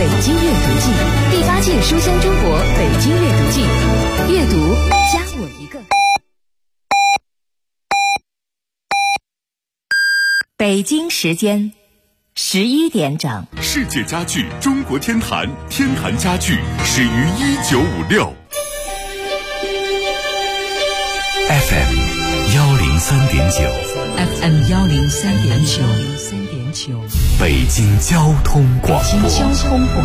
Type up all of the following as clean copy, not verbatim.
北京阅读季，第8届书香中国北京阅读季，阅读加我一个。北京时间11点整， 世界家具中国天坛，天坛家具始于1956。 FM 103.9 FM 103.9， 北京交通广播。 北京交通广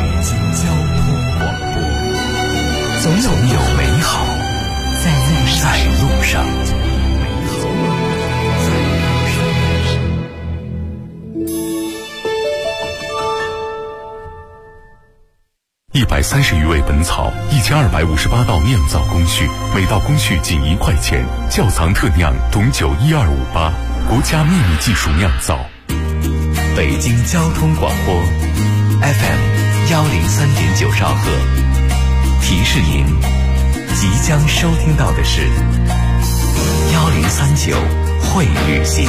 播，总有美好在路上。 130余味本草，1258道酿造工序，每道工序仅1块钱。窖藏特酿董酒12588，国家秘密技术酿造。 北京交通广播 FM 103.9兆赫，提示您即将收听到的是1039会旅行。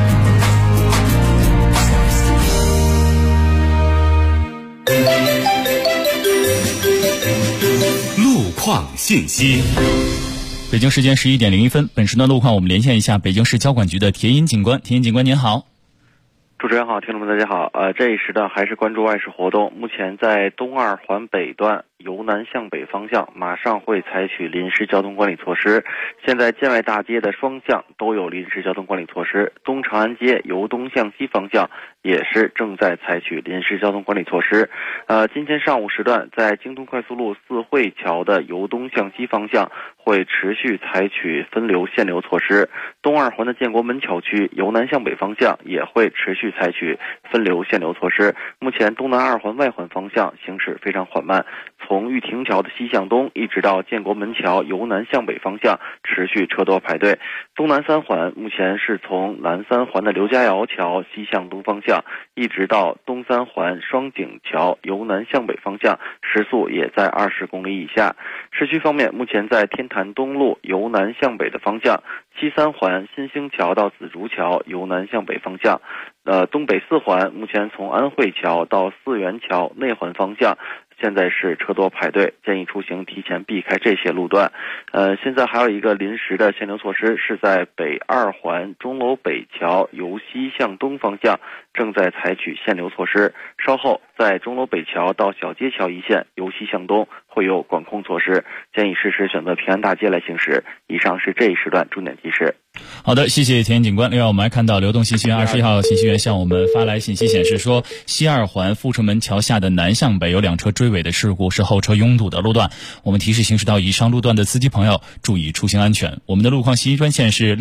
路况信息。 北京时间11点01分，本时段路况我们连线一下北京市交管局的田银警官。田银警官您好。 主持人好，听众们大家好。这一时段还是关注外事活动。目前在东2环北段由南向北方向马上会采取临时交通管理措施。现在建外大街的双向都有临时交通管理措施，东长安街由东向西方向也是正在采取临时交通管理措施。今天上午时段，在京通快速路四惠桥的由东向西方向会持续采取分流限流措施。东2环的建国门桥区由南向北方向也会持续采取分流限流措施。目前东南2环外环方向行驶非常缓慢，从玉亭桥的西向东一直到建国门桥由南向北方向持续车多排队。东南3环目前是从南3环的刘家窑桥西向东方向一直到东3环双井桥由南向北方向，时速也在20公里以下。市区方面，目前在天坛东路由南向北的方向，西3环新兴桥到紫竹桥由南向北方向，东北4环目前从安慧桥到四元桥内环方向现在是车多排队，建议出行提前避开这些路段。现在还有一个临时的限流措施，是在北2环钟楼北桥由西向东方向正在采取限流措施。稍后在钟楼北桥到小街桥一线由西向东会有管控措施，建议适时选择平安大街来行驶。以上是这一时段重点提示。 好的，谢谢田银警官。另外我们来看到流动信息员21号信息员向我们发来信息显示说，西2环阜成门桥下的南向北有2车追尾的事故，是后车拥堵的路段。我们提示行驶到以上路段的司机朋友注意出行安全。我们的路况信息专线是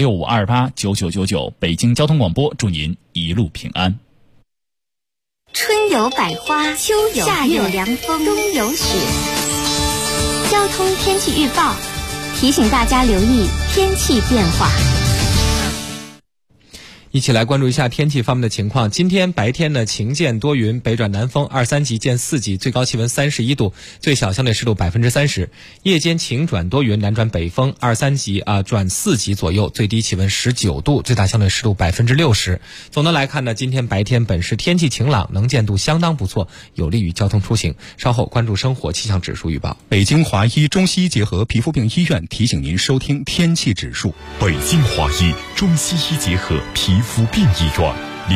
65289999，北京交通广播，祝您一路平安。 春有百花，秋有夏有凉风，冬有雪。交通天气预报提醒大家留意天气变化。 一起来关注一下天气方面的情况。今天白天呢，晴见多云，北转南风2、3级见4级，最高气温31度，最小相对湿度30%。夜间晴转多云，南转北风2、3级转4级左右，最低气温19度，最大相对湿度60%。总的来看呢，今天白天本市天气晴朗，能见度相当不错，有利于交通出行。稍后关注生活气象指数预报。 北京华医中西医结合皮肤病医院提醒您收听天气指数。北京华医中西医结合皮肤病医院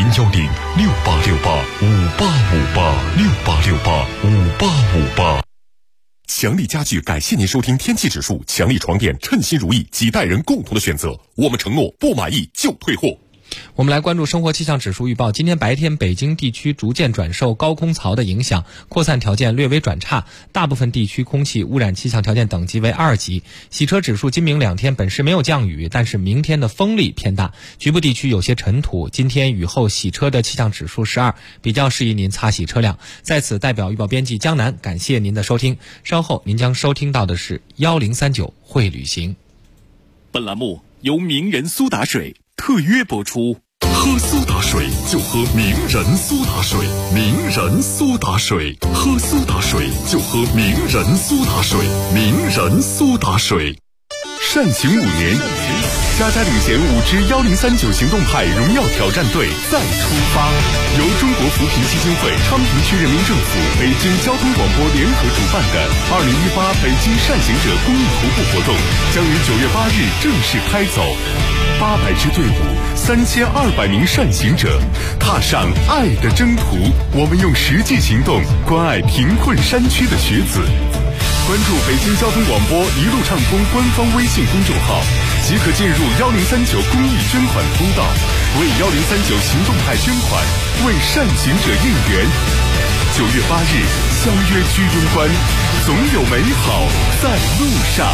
，0868685858，68685858。强力家具感谢您收听天气指数，强力床垫称心如意，几代人共同的选择。我们承诺不满意就退货。 我们来关注生活气象指数预报。今天白天北京地区逐渐转受高空槽的影响，扩散条件略微转差，大部分地区空气污染气象条件等级为2级。洗车指数今明2天本市没有降雨，但是明天的风力偏大，局部地区有些尘土。今天雨后洗车的气象指数12，比较适宜您擦洗车辆。在此代表预报编辑江南感谢您的收听，稍后您将收听到的是1039会旅行。 本栏目由名人苏打水特约播出。喝苏打水就喝名人苏打水，名人苏打水，喝苏打水就喝名人苏打水，名人苏打水。善行5年。 嘉领衔5支1039行动派荣耀挑战队再出发。由中国扶贫基金会、昌平区人民政府、北京交通广播联合主办的2018北京善行者公益徒步活动将于9月8日正式开走。800支队伍，3200名善行者，踏上爱的征途。我们用实际行动关爱贫困山区的学子。关注北京交通广播一路畅通官方微信公众号，即可进入1039公益捐款通道，为1039行动派捐款，为善行者应援。9月8日相约居庸关，总有美好在路上。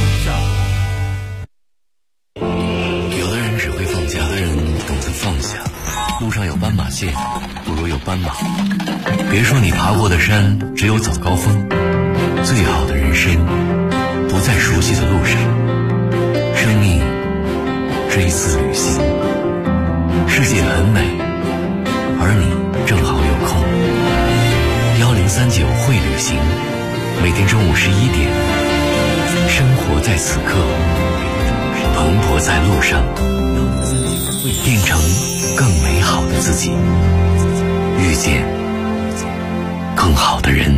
有的人只会放假，有的人懂得放下。路上有斑马线，不如有斑马。别说你爬过的山只有早高峰，最好的人生不在熟悉的路上。生命是一次旅行，世界很美，而你正好有空。1039会旅行，每天中午11点，生活在此刻，蓬勃在路上，变成更美好的自己，遇见更好的人。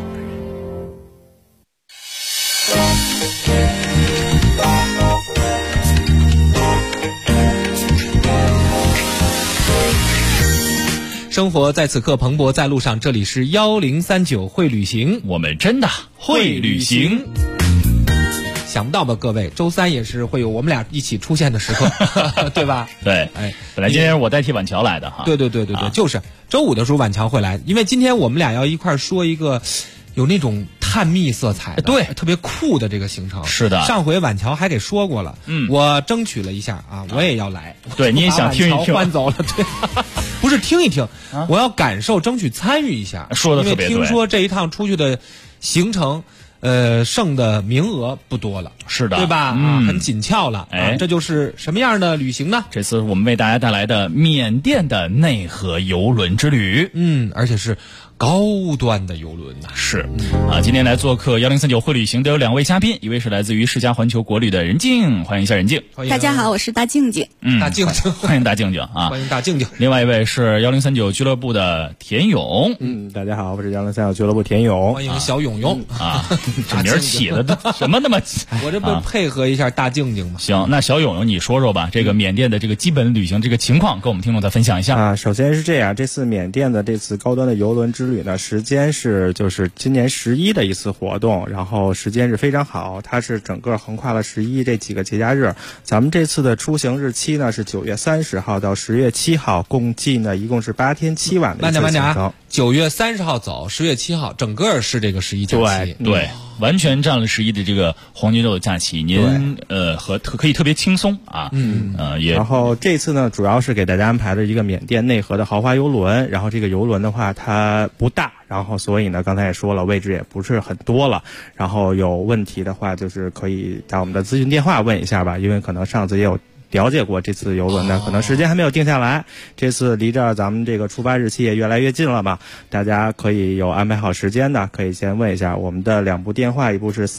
生活在此刻，蓬勃在路上。这里是1039会旅行， 我们真的会旅行。 想不到吧，各位，周三也是会有我们俩一起出现的时刻，对吧？ 对， 哎， 本来今天我代替晚桥来的哈。 对，就是周五的时候晚桥会来，因为今天我们俩要一块说一个有那种探秘色彩的， 对， 特别酷的这个行程。 是的， 上回晚桥还给说过了，我争取了一下啊，我也要来。 对，你也想听一听？ 换走了，对，不是听一听，我要感受，争取参与一下。 说的特别对， 因为听说这一趟出去的行程。剩的名额不多了， 是的， 对吧？很紧俏了。哎，这就是什么样的旅行呢？ 这次我们为大家带来的缅甸的内河邮轮之旅， 而且是高端的邮轮呐。 是今天来做客1039会旅行的有2位嘉宾，一位是来自于世嘉环球国旅的任静，欢迎一下任静。 大家好，我是大静静。 大静静， 欢迎大静静啊！ 欢迎大静静。 另外一位是1039俱乐部的田勇。 大家好，我是1039俱乐部田勇。 欢迎小勇勇啊！这名儿起的什么那么？ 我这不配合一下大静静吗？ 行，那小勇勇你说说吧，这个缅甸的这个基本旅行这个情况，跟我们听众再分享一下啊。首先是这样，这次缅甸的这次高端的邮轮之旅呢，时间是就是今年11的一次活动，然后时间是非常好，它是整个横跨了11这几个节假日。咱们这次的出行日期呢是9月30号到10月7号，共计呢一共是8天7晚的一次行程。慢点 ，9月30号走，10月7号，整个是这个11假期。 对。完全占了11的这个黄金周的假期，您可以特别轻松啊，也。 然后这次呢，主要是给大家安排了一个缅甸内河的豪华邮轮，然后这个邮轮的话它不大，然后所以呢，刚才也说了，位置也不是很多了，然后有问题的话就是可以打我们的咨询电话问一下吧，因为可能上次也有了解过这次邮轮呢，可能时间还没有定下来。这次离着咱们这个出发日期也越来越近了嘛，大家可以有安排好时间的，可以先问一下我们的2部电话，一部是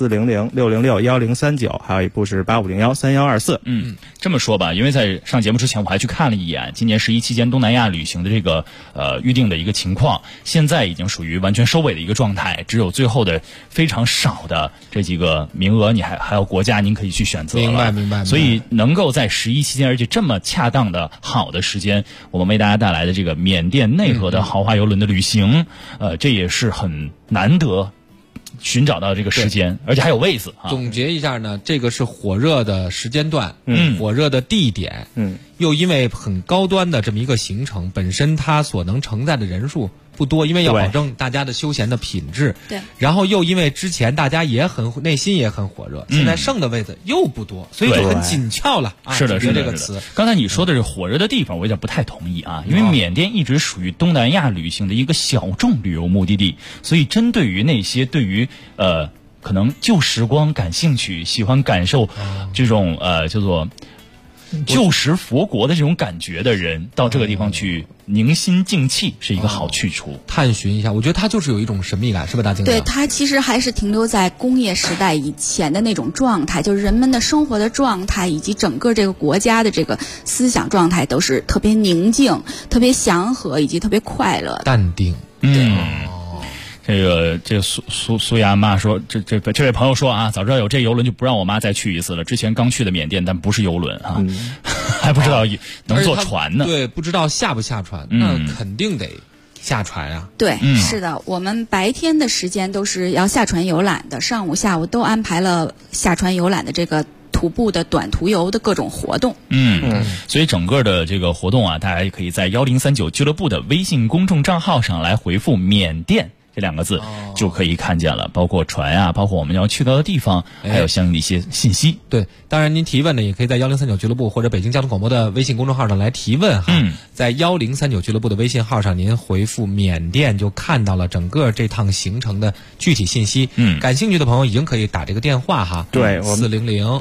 400-606-1039，还有一部是8501-3124。 这么说吧，因为在上节目之前我还去看了一眼今年11期间东南亚旅行的这个预定的一个情况，现在已经属于完全收尾的一个状态，只有最后的非常少的这几个名额，你还有国家您可以去选择了。 明白。 所以能够在11期间，而且这么恰当的好的时间，我们为大家带来的这个缅甸内河的豪华邮轮的旅行，这也是很难得寻找到这个时间，而且还有位子啊。 总结一下呢，这个是火热的时间段，火热的地点，又因为很高端的这么一个行程，本身它所能承载的人数不多，因为要保证大家的休闲的品质。 对。 然后又因为之前大家也内心也很火热，现在剩的位子又不多，所以就很紧俏了啊。 是的， 这个词。 刚才你说的是火热的地方，我有点不太同意啊，因为缅甸一直属于东南亚旅行的一个小众旅游目的地，所以针对于那些对于可能旧时光感兴趣，喜欢感受这种叫做旧时佛国的这种感觉的人，到这个地方去宁心静气是一个好去处。 探寻一下，我觉得它就是有一种神秘感，是吧，大静？ 对，它其实还是停留在工业时代以前的那种状态，就是人们的生活的状态以及整个这个国家的这个思想状态都是特别宁静、特别祥和以及特别快乐的、 淡定。 这个苏雅妈说，这位朋友说啊，早知道有这游轮就不让我妈再去一次了。之前刚去的缅甸，但不是游轮啊，还不知道能坐船呢。 对，不知道下不下船，那肯定得下船啊。 对，是的，我们白天的时间都是要下船游览的，上午、下午都安排了下船游览的这个徒步的短途游的各种活动。 所以整个的这个活动啊，大家也可以在1039俱乐部的微信公众账号上来回复缅甸这2个字，就可以看见了，包括船啊，包括我们要去到的地方，还有相应的一些信息。 对，当然您提问呢，也可以在1039俱乐部或者北京交通广播的微信公众号上来提问哈。在1039俱乐部的微信号上，您回复缅甸就看到了整个这趟行程的具体信息。感兴趣的朋友已经可以打这个电话哈。 对，我们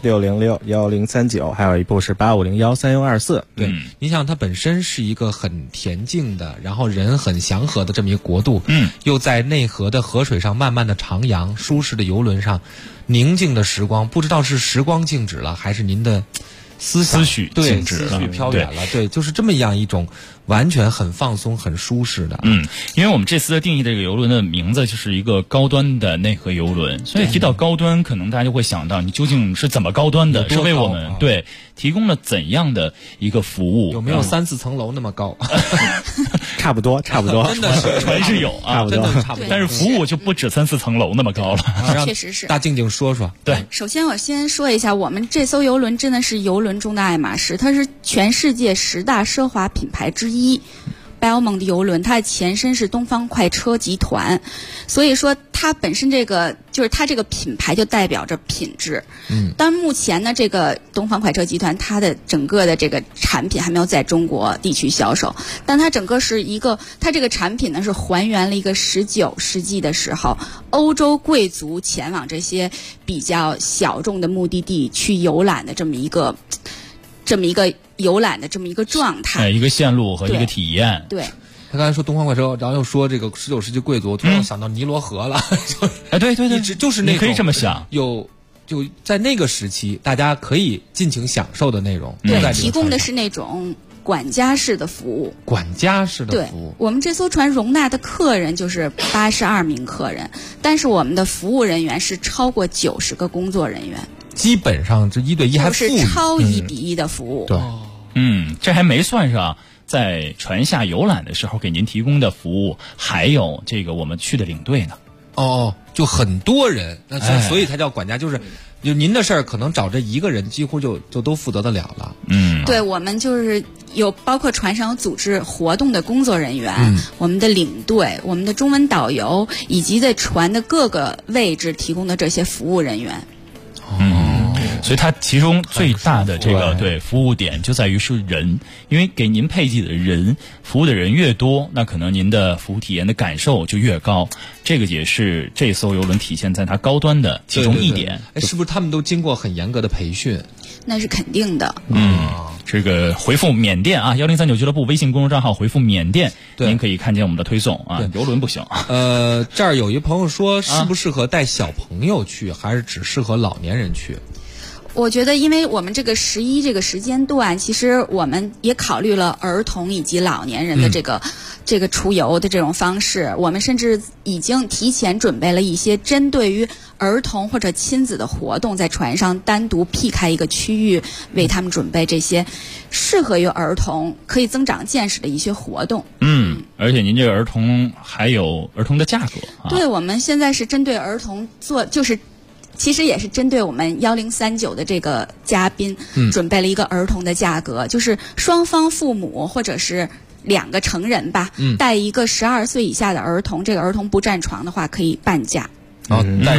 400-606-1039，还有一部是8501-3624。 对，您想它本身是一个很恬静的，然后人很祥和的这么一个国度，又在内河的河水上慢慢的徜徉，舒适的游轮上，宁静的时光，不知道是时光静止了，还是您的思绪静止了， 思绪飘远了。对，就是这么样一种完全很放松、很舒适的。 因为我们这次的定义这个游轮的名字就是一个高端的内河游轮，所以提到高端，可能大家就会想到你究竟是怎么高端的，是为我们提供了怎样的一个服务？ 有没有3-4层楼那么高？ 差不多， 真的是船是有啊， 真的差不多。 但是服务就不止3-4层楼那么高了。 确实是。 大静静说说。 对， 首先我先说一下，我们这艘游轮真的是游轮中的爱马仕，它是全世界10大奢华品牌之一。Belmond 游轮，它的前身是东方快车集团，所以说它本身这个就是它这个品牌就代表着品质。但目前呢，这个东方快车集团它的整个的这个产品还没有在中国地区销售，但它整个是它这个产品呢是还原了一个19世纪的时候欧洲贵族前往这些比较小众的目的地去游览的这么一个游览的这么一个状态， 一个线路和一个体验。 对， 他刚才说东方快车，然后又说这个19世纪贵族，突然想到尼罗河了。 对， 一直就是那种你可以这么想， 就在那个时期，大家可以尽情享受的内容。 对，提供的是那种管家式的服务。 管家式的服务。 对，我们这艘船容纳的客人就是82名客人，但是我们的服务人员是超过90个工作人员。 基本上这1对1还是超1比1的服务。 对。 这还没算上在船下游览的时候给您提供的服务，还有这个我们去的领队呢。 就很多人，那所以才叫管家，就是您的事儿可能找这一个人几乎就都负责得了了。 对，我们就是有包括船上有组织活动的工作人员，我们的领队，我们的中文导游，以及在船的各个位置提供的这些服务人员。 所以它其中最大的这个服务点就在于是人，因为给您配给的人服务的人越多，那可能您的服务体验的感受就越高。这个也是这艘游轮体现在它高端的其中一点。 是不是他们都经过很严格的培训？ 那是肯定的。 这个回复缅甸啊，1039俱乐部微信公众账号回复缅甸，您可以看见我们的推送啊。游轮不行。 这儿有一朋友说，适不适合带小朋友去，还是只适合老年人去？ 我觉得，因为我们这个11这个时间段，其实我们也考虑了儿童以及老年人的这个出游的这种方式。我们甚至已经提前准备了一些针对于儿童或者亲子的活动，在船上单独辟开一个区域，为他们准备这些适合于儿童、可以增长见识的一些活动。 而且您这个儿童还有儿童的价格啊。 对，我们现在是针对儿童其实也是针对我们1039的这个嘉宾，准备了一个儿童的价格，就是双方父母或者是2个成人吧，带一个12岁以下的儿童，这个儿童不占床的话可以半价。 带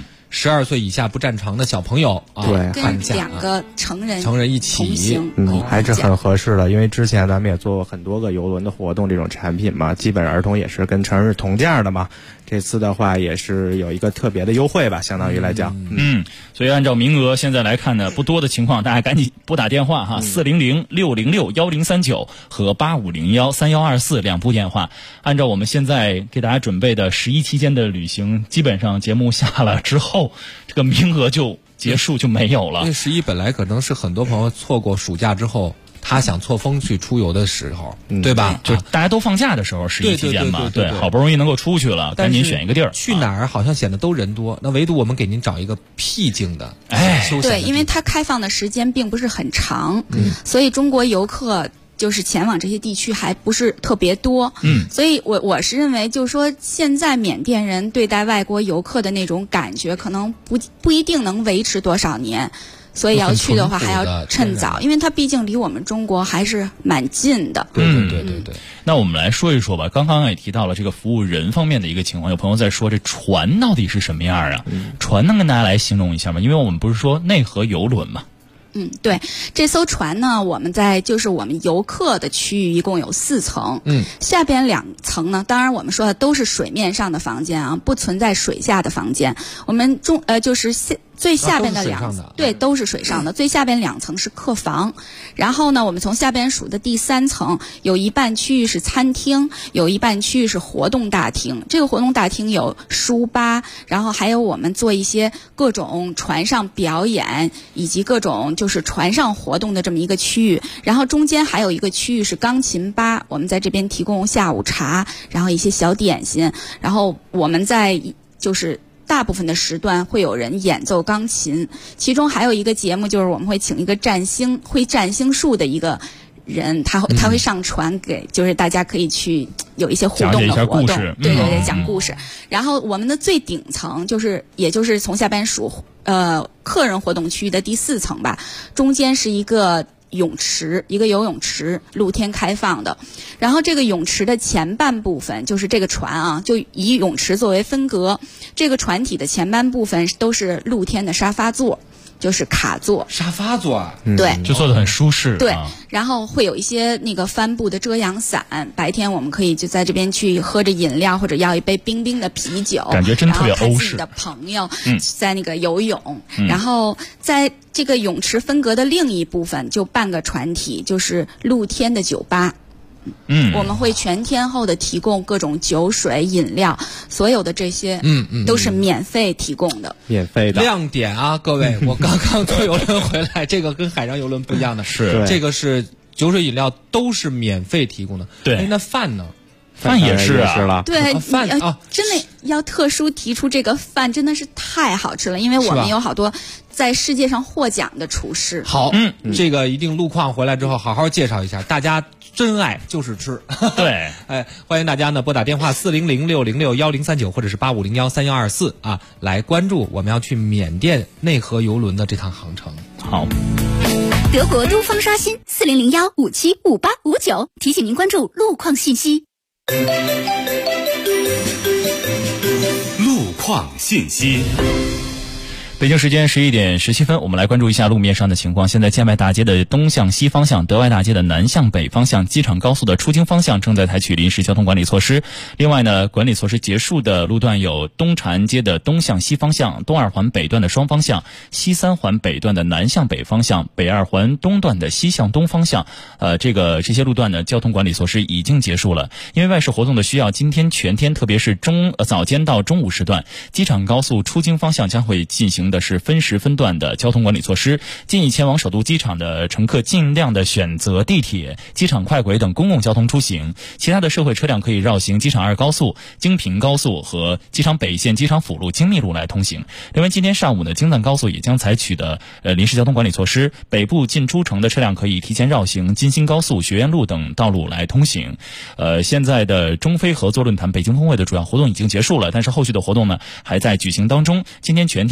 12岁以下不占床的小朋友对， 跟2个成人一起同行， 还是很合适的。因为之前咱们也做过很多个游轮的活动，这种产品嘛，基本上儿童也是跟成人是同价的嘛。 这次的话也是有一个特别的优惠吧，相当于来讲。 所以按照名额现在来看呢，不多的情况，大家赶紧拨打电话哈，400-606-1039和8501-3124两部电话。按照我们现在给大家准备的11期间的旅行，基本上节目下了之后，这个名额就结束就没有了。 因为11本来可能是很多朋友错过暑假之后，他想错峰去出游的时候，对吧？ 就是大家都放假的时候，11期间嘛， 对， 好不容易能够出去了，赶紧选一个地儿。 去哪儿好像显得都人多，那唯独我们给您找一个僻静的，休闲的。 对，因为它开放的时间并不是很长，所以中国游客就是前往这些地区还不是特别多，所以我是认为，就是说现在缅甸人对待外国游客的那种感觉，可能不一定能维持多少年。所以要去的话还要趁早，因为它毕竟离我们中国还是蛮近的。 对。 那我们来说一说吧，刚刚也提到了这个服务人方面的一个情况，有朋友在说这船到底是什么样啊？船能跟大家来形容一下吗？因为我们不是说内河游轮嘛。 对，这艘船呢，我们在就是我们游客的区域一共有4层，下边2层呢，当然我们说的都是水面上的房间啊，不存在水下的房间。我们就是最下边的对，都是水上的。最下边2层是客房，然后呢，我们从下边数的第3层，有一半区域是餐厅，有一半区域是活动大厅。这个活动大厅有书吧，然后还有我们做一些各种船上表演以及各种就是船上活动的这么一个区域。然后中间还有一个区域是钢琴吧，我们在这边提供下午茶，然后一些小点心，然后我们在就是大部分的时段会有人演奏钢琴，其中还有一个节目就是我们会请一个会占星术的一个人，他会上船给，就是大家可以去有一些互动的活动，对，讲故事。然后我们的最顶层也就是从下边数客人活动区域的第4层吧，中间是一个泳池，一个游泳池，露天开放的。然后这个泳池的前半部分，就是这个船啊，就以泳池作为分隔，这个船体的前半部分都是露天的沙发座，就是卡座。 沙发座， 对， 就做得很舒适。 对，然后会有一些那个帆布的遮阳伞，白天我们可以就在这边去喝着饮料，或者要一杯冰冰的啤酒， 感觉真特别欧式。 然后看自己的朋友在那个游泳，然后在这个泳池分隔的另一部分就半个船体，就是露天的酒吧。我们会全天候的提供各种酒水饮料，所有的这些都是免费提供的。 免费的亮点啊，各位，我刚刚坐游轮回来，这个跟海上游轮不一样的是， 这个是酒水饮料都是免费提供的。 对， 那饭呢？ 饭也是啊， 对， 饭啊， 真的要特殊提出这个饭，真的是太好吃了，因为我们有好多在世界上获奖的厨师。 好，这个一定路况回来之后好好介绍一下，大家真爱就是吃。 对， 欢迎大家呢拨打电话400-606-1039或者是8501-3124啊，来关注我们要去缅甸内河游轮的这趟航程。 好。 德国东方刷新400-575859，提醒您关注路况信息。 路况信息。 北京时间11点17分，我们来关注一下路面上的情况。现在建外大街的东向西方向、德外大街的南向北方向、机场高速的出京方向正在采取临时交通管理措施。另外呢，管理措施结束的路段有东长安街的东向西方向、东二环北段的双方向、西三环北段的南向北方向、北二环东段的西向东方向。这些路段呢，交通管理措施已经结束了。因为外事活动的需要，今天全天，特别是早间到中午时段，机场高速出京方向将会进行的是分时分段的交通管理措施，建议前往首都机场的乘客尽量的选择地铁、机场快轨等公共交通出行，其他的社会车辆可以绕行机场2高速、京平高速和机场北线、机场辅路、京密路来通行。另外，今天上午呢，京藏高速也将采取的临时交通管理措施，北部进出城的车辆可以提前绕行金星高速、学院路等道路来通行。现在的中非合作论坛北京峰会的主要活动已经结束了，但是后续的活动呢还在举行当中。今天全天长安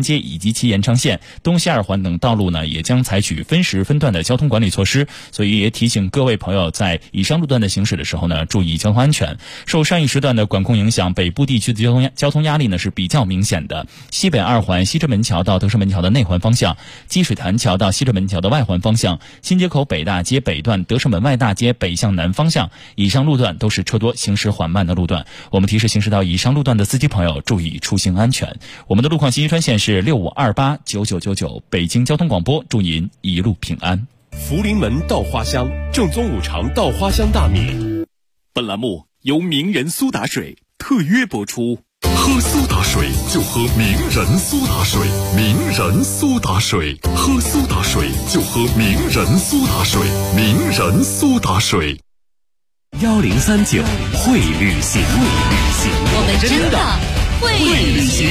街以及其延长线、东西二环等道路呢，也将采取分时分段的交通管理措施。所以也提醒各位朋友，在以上路段的行驶的时候呢，注意交通安全。受上一时段的管控影响，北部地区的交通压力呢是比较明显的。西北二环西直门桥到德胜门桥的内环方向，积水潭桥到西直门桥的外环方向，新街口北大街北段德胜门外大街北向南方向，以上路段都是车多行驶缓慢的路段。我们提示行驶到以上路段的司机朋友注意出行安全。我们的路况信息专线是65289999，北京交通广播，祝您一路平安。 福临门稻花香，正宗五常稻花香大米。 本栏目由名人苏打水特约播出。喝苏打水就喝名人苏打水，名人苏打水，喝苏打水就喝名人苏打水，名人苏打水。 1039会旅行， 我们真的会旅行。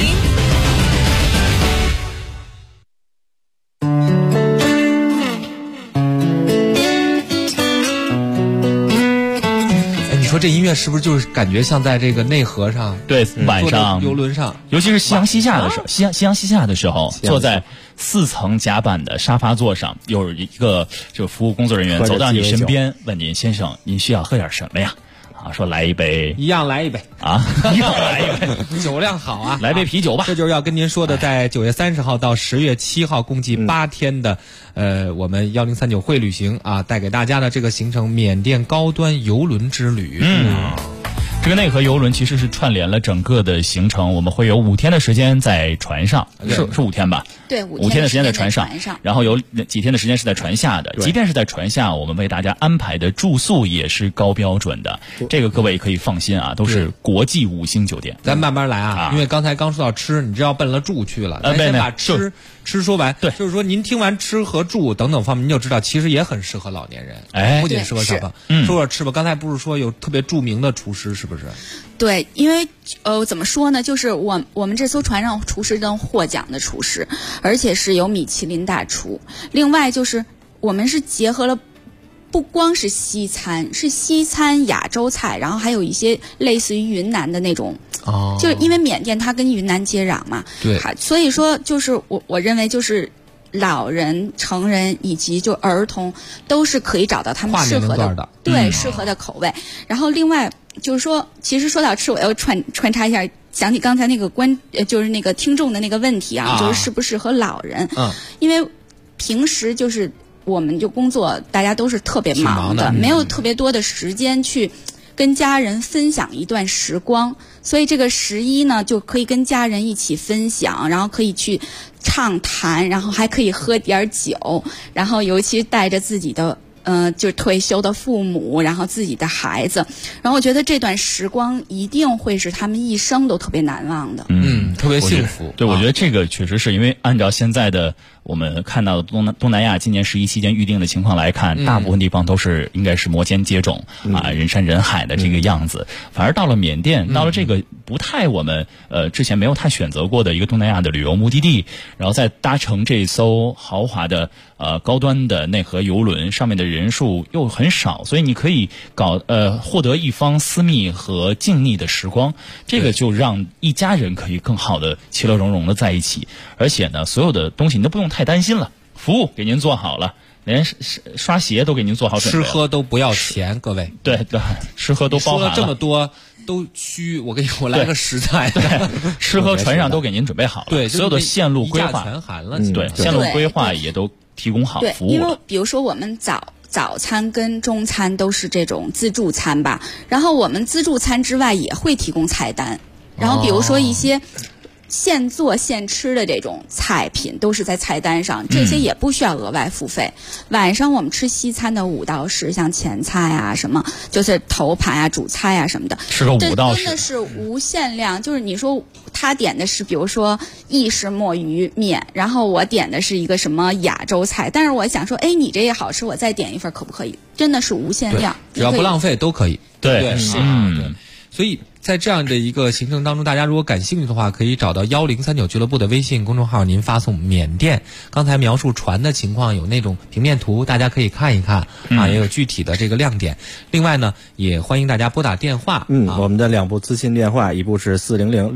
说这音乐是不是就是感觉像在这个内河上？ 对，晚上游轮上， 尤其是夕阳西下的时候，夕阳西下的时候，坐在4层甲板的沙发座上，有一个就服务工作人员走到你身边，问您：“先生，您需要喝点什么呀？”啊，说来一杯， 一样来一杯啊，一样来一杯， 酒量好啊， 来杯啤酒吧。 这就是要跟您说的，在9月30号到10月7号，共计8天的，我们1039会旅行啊，带给大家的这个行程，缅甸高端邮轮之旅。 这个内河邮轮其实是串联了整个的行程，我们会有5天的时间在船上，是5天吧？ 对 ，5天的时间在船上，然后有几天的时间是在船下的。即便是在船下，我们为大家安排的住宿也是高标准的，这个各位可以放心啊，都是国际5星酒店。 咱慢慢来啊，因为刚才刚说到吃，你这要奔了住去了，咱先把吃说完。 对， 就是说您听完吃和住等等方面，您就知道其实也很适合老年人，不仅适合小朋友。说说吃吧，刚才不是说有特别著名的厨师，是不是？ 对，因为怎么说呢，就是我们这艘船上厨师都获奖的厨师，而且是有米其林大厨。另外就是我们是结合了不光是西餐，是西餐、亚洲菜，然后还有一些类似于云南的那种。就是因为缅甸它跟云南接壤嘛， 对， 所以说就是我认为就是老人、成人以及就儿童都是可以找到他们适合的，对，适合的口味。然后另外就是说，其实说到吃，我要穿插一下，想起刚才那个就是那个听众的那个问题啊，就是适不适合老人？因为平时就是我们就工作，大家都是特别忙的，没有特别多的时间去跟家人分享一段时光，所以这个11呢就可以跟家人一起分享，然后可以去畅谈，然后还可以喝点酒，然后尤其带着自己的就退休的父母，然后自己的孩子，然后我觉得这段时光一定会是他们一生都特别难忘的。 特别幸福。 对，我觉得这个确实是因为按照现在的我们看到的东南亚今年11期间预定的情况来看，大部分地方都是应该是摩肩接踵人山人海的这个样子。反而到了缅甸，到了这个不太我们之前没有太选择过的一个东南亚的旅游目的地，然后再搭乘这艘豪华的高端的内河邮轮，上面的人数又很少，所以你可以获得一方私密和静谧的时光，这个就让一家人可以更好的其乐融融的在一起。而且呢，所有的东西你都不用太担心了，服务给您做好了，连刷鞋都给您做好准备了， 吃喝都不要钱，各位。 对，吃喝都包含了。 说了这么多都虚，我来个实在的， 吃喝船上都给您准备好了， 对， 所有的线路规划全含了， 对，线路规划也都提供好服务了。 因为比如说我们早餐跟中餐都是这种自助餐吧，然后我们自助餐之外也会提供菜单，然后比如说一些现做现吃的这种菜品都是在菜单上，这些也不需要额外付费。晚上我们吃西餐的5道式，像前菜啊什么，就是头盘啊、主菜啊什么的， 是个5道式， 真的是无限量。就是你说他点的是比如说意式墨鱼面，然后我点的是一个什么亚洲菜，但是我想说，哎，你这也好吃，我再点一份可不可以？真的是无限量， 只要不浪费都可以。 对， 是，所以在这样的一个行程当中，大家如果感兴趣的话，可以找到1039俱乐部的微信公众号，您发送缅甸。刚才描述船的情况有那种平面图，大家可以看一看啊，也有具体的这个亮点。另外呢，也欢迎大家拨打电话。 我们的2部资讯电话，一部是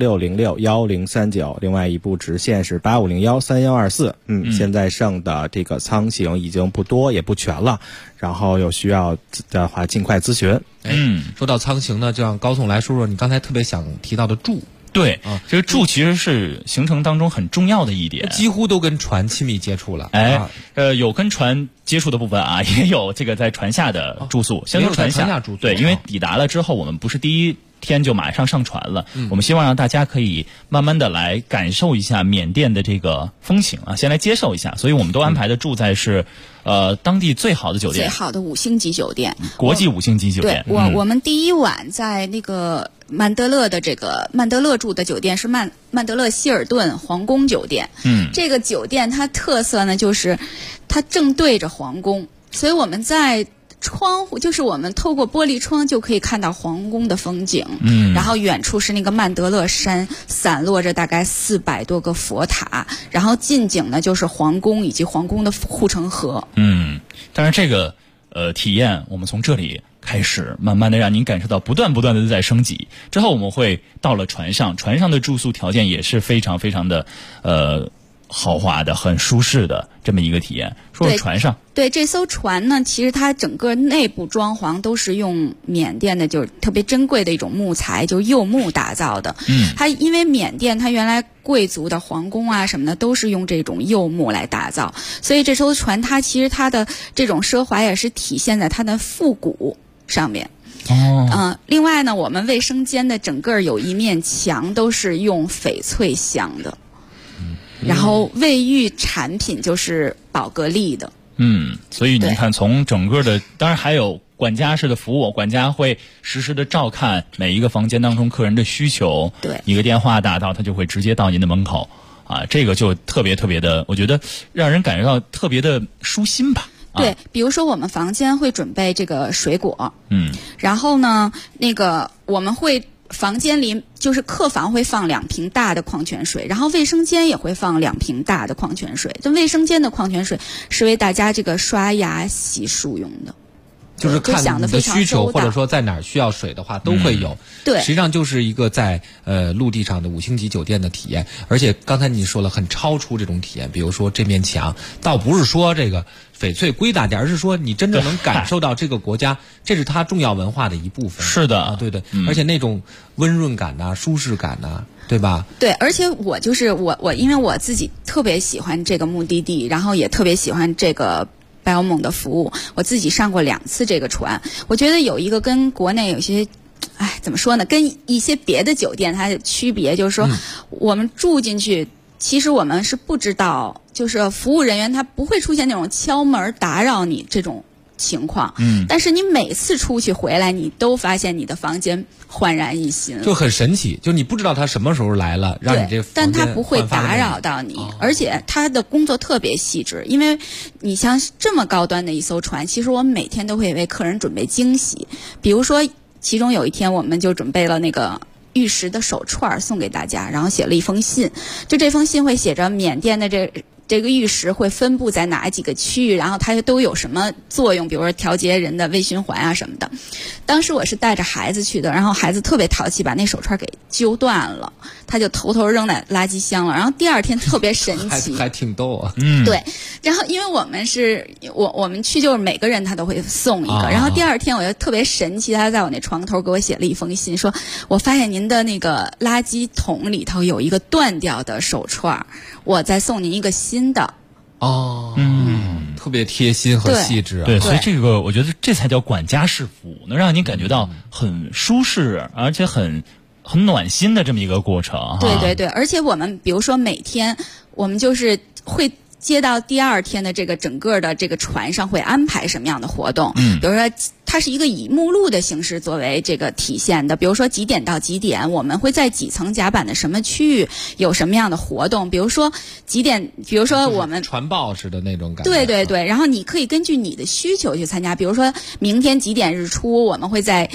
400-606-1039，另外一部直线是8501-3124。现在剩的这个舱型已经不多也不全了，然后有需要的话尽快咨询。 说到舱型呢，就让高总来说说你刚才特别想提到的住。 对，这个住其实是行程当中很重要的一点， 几乎都跟船亲密接触了。 有跟船接触的部分啊，也有这个在船下的住宿，先说船下住宿。 对，因为抵达了之后，我们不是第一天就马上上船了，我们希望让大家可以慢慢的来感受一下缅甸的这个风情啊，先来接受一下，所以我们都安排的住在是当地最好的酒店， 最好的5星级酒店， 国际5星级酒店。 对，我们第一晚在那个曼德勒的这个曼德勒住的酒店是曼德勒希尔顿皇宫酒店。这个酒店它特色呢就是它正对着皇宫，所以我们在窗户，就是我们透过玻璃窗就可以看到皇宫的风景。然后远处是那个曼德勒山，散落着大概400多个佛塔，然后近景呢就是皇宫以及皇宫的护城河。 当然这个体验我们从这里开始慢慢的让您感受到不断的在升级。之后我们会到了船上的住宿条件也是非常非常的豪华的，很舒适的这么一个体验。说船上， 对这艘船呢，其实它整个内部装潢都是用缅甸的就是特别珍贵的一种木材，就是柚木打造的。它因为缅甸它原来贵族的皇宫啊什么的都是用这种柚木来打造，所以这艘船它其实它的这种奢华也是体现在它的复古上面。另外呢，我们卫生间的整个有一面墙都是用翡翠镶的。然后卫浴产品就是宝格丽的。 所以你看从整个的，当然还有管家式的服务，管家会实时的照看每一个房间当中客人的需求。 对， 一个电话打到，他就会直接到您的门口啊，这个就特别的，我觉得让人感觉到特别的舒心吧。 对，比如说我们房间会准备这个水果，然后呢，那个我们会房间里就是客房会放2瓶大的矿泉水，然后卫生间也会放2瓶大的矿泉水。这卫生间的矿泉水是为大家这个刷牙洗漱用的。 就是看你的需求，或者说在哪儿需要水的话都会有。 对， 实际上就是一个在陆地上的5星级酒店的体验。而且刚才你说了，很超出这种体验。比如说这面墙，倒不是说这个翡翠归大点，而是说你真正能感受到这个国家，这是它重要文化的一部分。 是的， 对，而且那种温润感呐、舒适感呐，对吧？ 对，而且我就是我，因为我自己特别喜欢这个目的地，然后也特别喜欢这个Belmond 的服务，我自己上过2次这个船。我觉得有一个跟国内有些，怎么说呢？跟一些别的酒店它的区别就是说，我们住进去，其实我们是不知道，就是服务人员他不会出现那种敲门打扰你这种情况。但是你每次出去回来，你都发现你的房间焕然一新， 就很神奇。就你不知道他什么时候来了，让你这房间但他不会打扰到你，而且他的工作特别细致。因为你像这么高端的一艘船，其实我们每天都会为客人准备惊喜。比如说，其中有一天我们就准备了那个玉石的手串送给大家，然后写了一封信。就这封信会写着缅甸的这个玉石会分布在哪几个区域，然后它都有什么作用，比如说调节人的微循环啊什么的。当时我是带着孩子去的，然后孩子特别淘气，把那手串给揪断了，他就偷扔在垃圾箱了。然后第2天特别神奇， 还挺逗啊。 对。然后因为我们去就是每个人他都会送一个，然后第2天我就特别神奇，他在我那床头给我写了一封信，说我发现您的那个垃圾桶里头有一个断掉的手串，我再送您一个新的。 特别贴心和细致啊。 对，所以这个我觉得这才叫管家式服务，能让您感觉到很舒适，而且很暖心的这么一个过程。 对，而且我们比如说每天我们就是会接到第2天的这个整个的这个船上会安排什么样的活动。比如说它是一个以目录的形式作为这个体现的，比如说几点到几点我们会在几层甲板的什么区域有什么样的活动，比如说几点，比如说我们传报式的那种感觉。 对，然后你可以根据你的需求去参加，比如说明天几点日出，我们会在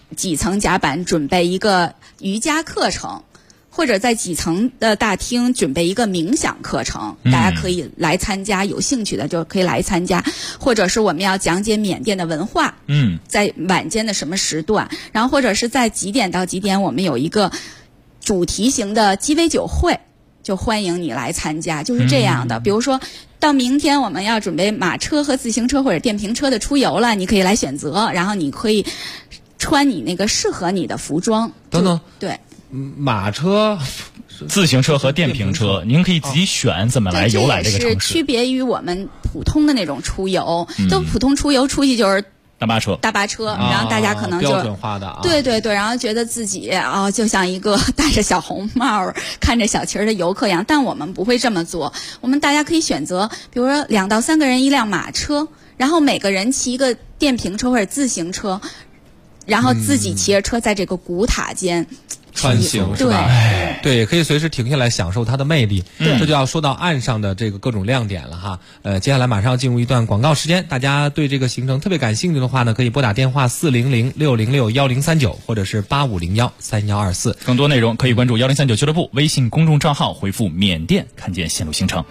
几层甲板准备一个瑜伽课程，或者在几层的大厅准备一个冥想课程，大家可以来参加，有兴趣的就可以来参加。或者是我们要讲解缅甸的文化，在晚间的什么时段，然后或者是在几点到几点，我们有一个主题型的鸡尾酒会，就欢迎你来参加，就是这样的。比如说到明天我们要准备马车和自行车或者电瓶车的出游了，你可以来选择，然后你可以穿你那个适合你的服装。 等等， 对， 马车、 自行车和电瓶车，您可以自己选怎么来游览这个城市。 是区别于我们普通的那种出游，都普通出游出去就是大巴车， 然后大家可能就标准化的对，然后觉得自己就像一个戴着小红帽看着小旗儿的游客一样，但我们不会这么做。我们大家可以选择，比如说2到3个人一辆马车，然后每个人骑一个电瓶车或者自行车，然后自己骑着车在这个古塔间穿行，是吧？对，也可以随时停下来享受它的魅力。这就要说到岸上的这个各种亮点了哈。接下来马上要进入一段广告时间，大家对这个行程特别感兴趣的话呢，可以拨打电话400-606-1039，或者是8501-3124。 更多内容可以关注1039俱乐部微信公众账号，回复缅甸看见线路行程。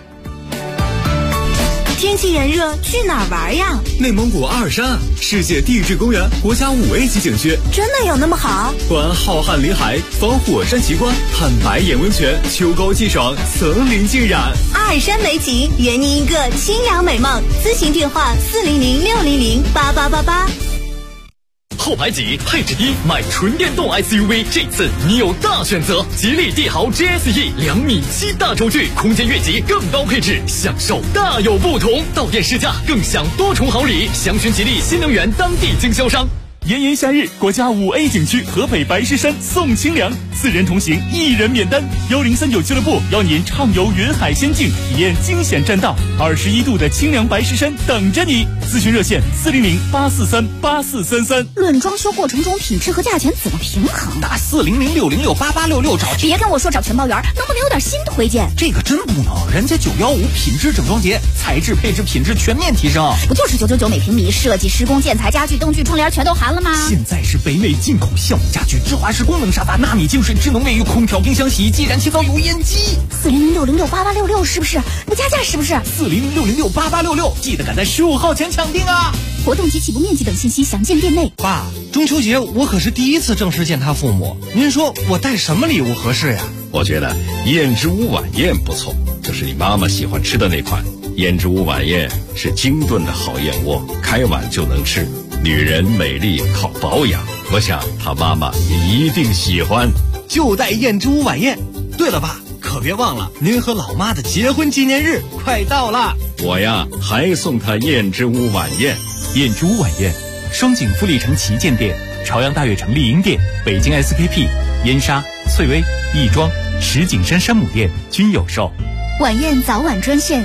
天气炎热，去哪儿玩呀？ 内蒙古阿尔山，世界地质公园国家5A 级景区， 真的有那么好？ 观浩瀚林海，访火山奇观，探白眼温泉，秋高气爽，层林尽染。 阿尔山美景，圆你一个清凉美梦。咨询电话400-600-8888。 后排挤，配置低，买纯电动 SUV， 这次你有大选择。吉利帝豪 GSE 2.7米大轴距，空间越级，更高配置，享受大有不同。到店试驾，更享多重好礼。详询吉利新能源当地经销商。 炎炎夏日，国家5A 景区河北白石山送清凉，4人同行1人免单。1039俱乐部邀您畅游云海仙境，体验惊险栈道，21度的清凉白石山等着你。咨询热线400-843-8433。 论装修过程中品质和价钱怎么平衡？ 打400-606-8866找。 别跟我说找全包圆，能不能有点新推荐？ 这个真不能，人家915品质整装节，材质配置品质全面提升。 不就是999每平米，设计施工建材家具灯具窗帘全都含了吗？ 现在是北美进口橡木家具、芝华士功能沙发、纳米净水、智能卫浴、空调、冰箱、洗衣机、燃气灶、油烟机。 400-606-8866是不是？不加价是不是 ？400-606-8866，记得赶在15号前抢订啊！ 活动及起步面积等信息详见店内。 爸，中秋节我可是第一次正式见他父母，您说我带什么礼物合适呀？ 我觉得燕之屋晚宴不错，这是你妈妈喜欢吃的那款。燕之屋晚宴是精炖的好燕窝，开碗就能吃。女人美丽靠保养，我想她妈妈也一定喜欢。 就带燕之屋晚宴。对了爸，可别忘了您和老妈的结婚纪念日快到了。 我呀还送她燕之屋晚宴。 燕之屋晚宴，双井富力城旗舰店、朝阳大悦城丽婴店、北京 SKP、燕莎、翠微、亦庄、石景山山姆店均有售。 晚宴早晚专线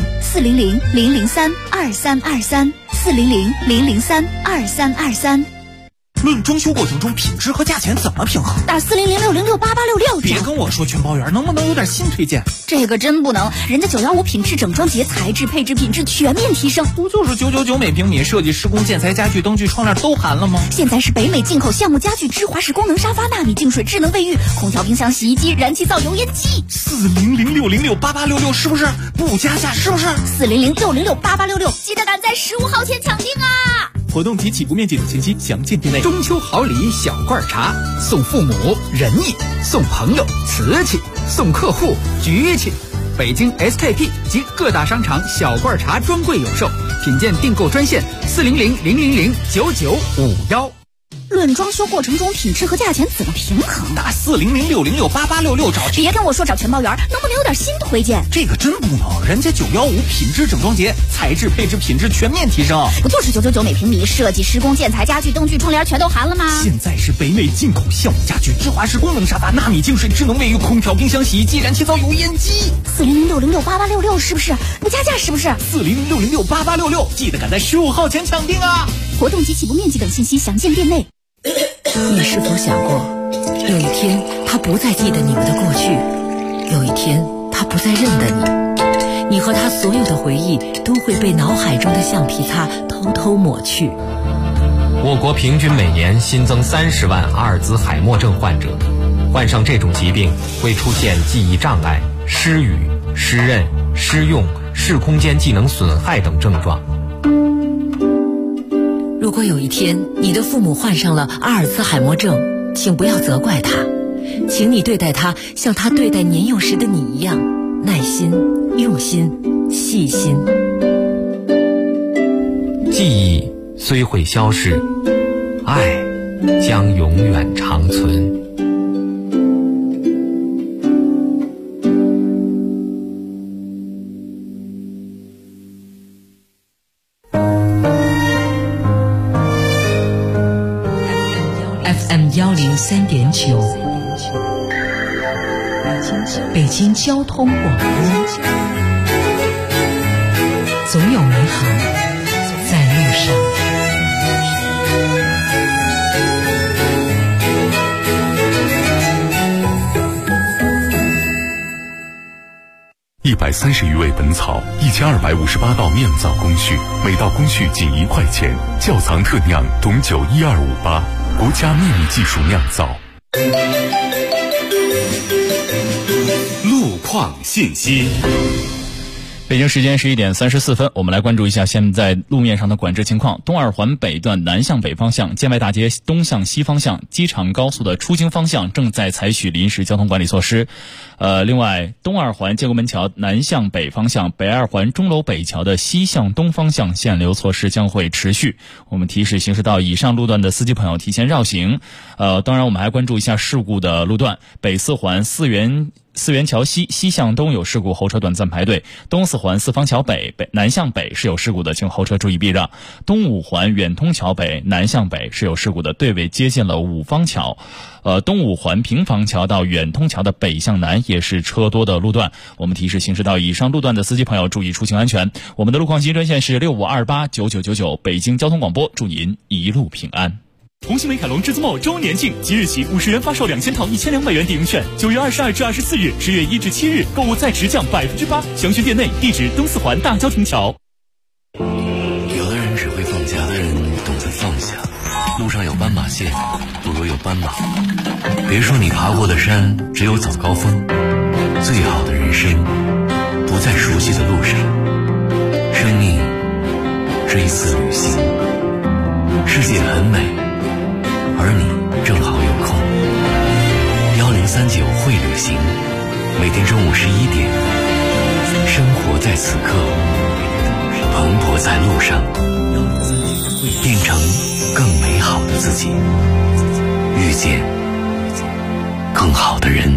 400-003-2323 400-003-2323。 论装修过程中品质和价钱怎么平衡？ 打400-606-8866。 别跟我说全包圆，能不能有点新推荐？ 这个真不能，人家915品质整装节，材质配置品质全面提升。 不就是999每平米，设计施工建材家具灯具窗帘都含了吗？ 现在是北美进口橡木家具、芝华士功能沙发、纳米净水、智能卫浴、空调、冰箱、洗衣机、燃气灶、油烟机。 400-606-8866是不是？不加价是不是 ？400-606-8866，记得赶在15号前抢订啊！ 活动及起步面积等信息详见店内。 中秋好礼小罐茶，送父母仁义，送朋友瓷器，送客户局气。北京 SKP 及各大商场小罐茶专柜有售，品鉴订购专线400-000-9951。 论装修过程中品质和价钱怎么平衡？ 打400-606-8866找。 别跟我说找全包圆，能不能有点新推荐？ 这个真不能，人家915品质整装节，材质配置品质全面提升。 不就是999每平米，设计施工建材家具灯具窗帘全都含了吗？ 现在是北美进口橡木家具、芝华士功能沙发、纳米净水、智能卫浴、空调、冰箱、洗衣机、燃气灶、油烟机。 400-606-8866是不是？不加价是不是 ？400-606-8866，记得赶在15号前抢订啊！ 活动及起步面积等信息详见店内。 你是否想过，有一天他不再记得你们的过去，有一天他不再认得你，你和他所有的回忆都会被脑海中的橡皮擦偷偷抹去。 我国平均每年新增30万阿尔兹海默症患者，患上这种疾病会出现记忆障碍、失语、失认、失用、视空间技能损害等症状。 如果有一天你的父母患上了阿尔兹海默症，请不要责怪他，请你对待他像他对待年幼时的你一样，耐心、用心、细心。 记忆虽会消逝，爱将永远长存。 FM 103.9，北京交通广播，总有美好在路上。 130余味本草，1258道酿造工序，每道工序仅1块钱。窖藏特酿董酒12588，国家秘密技术酿造。 路况信息。 北京时间11点34分，我们来关注一下现在路面上的管制情况。东二环北段南向北方向、建外大街东向西方向、机场高速的出京方向正在采取临时交通管理措施。另外，东二环建国门桥南向北方向、北二环钟楼北桥的西向东方向限流措施将会持续。我们提示行驶到以上路段的司机朋友提前绕行。当然我们还关注一下事故的路段，北四环四元桥西西向东有事故，后车短暂排队；东四环四方桥北南向北是有事故的，请后车注意避让；东五环远通桥北南向北是有事故的，队尾接近了五方桥。东五环平房桥到远通桥的北向南也是车多的路段。我们提示行驶到以上路段的司机朋友注意出行安全。我们的路况信息专线是65289999，北京交通广播，祝您一路平安。 红星美凯龙至尊末周年庆，即日起50元发售2000套1200元抵用券，9月22至24日，10月1至7日购物再直降8%，详询店内，地址东四环大郊亭桥。 有的人只会放，假的人懂得放下。路上有斑马线，不如有斑马。别说你爬过的山只有早高峰，最好的人生不在熟悉的路上。生命是一次旅行，世界很美，而你正好有空。1039会旅行，每天中午11点，生活在此刻，蓬勃在路上，变成更美好的自己，遇见更好的人。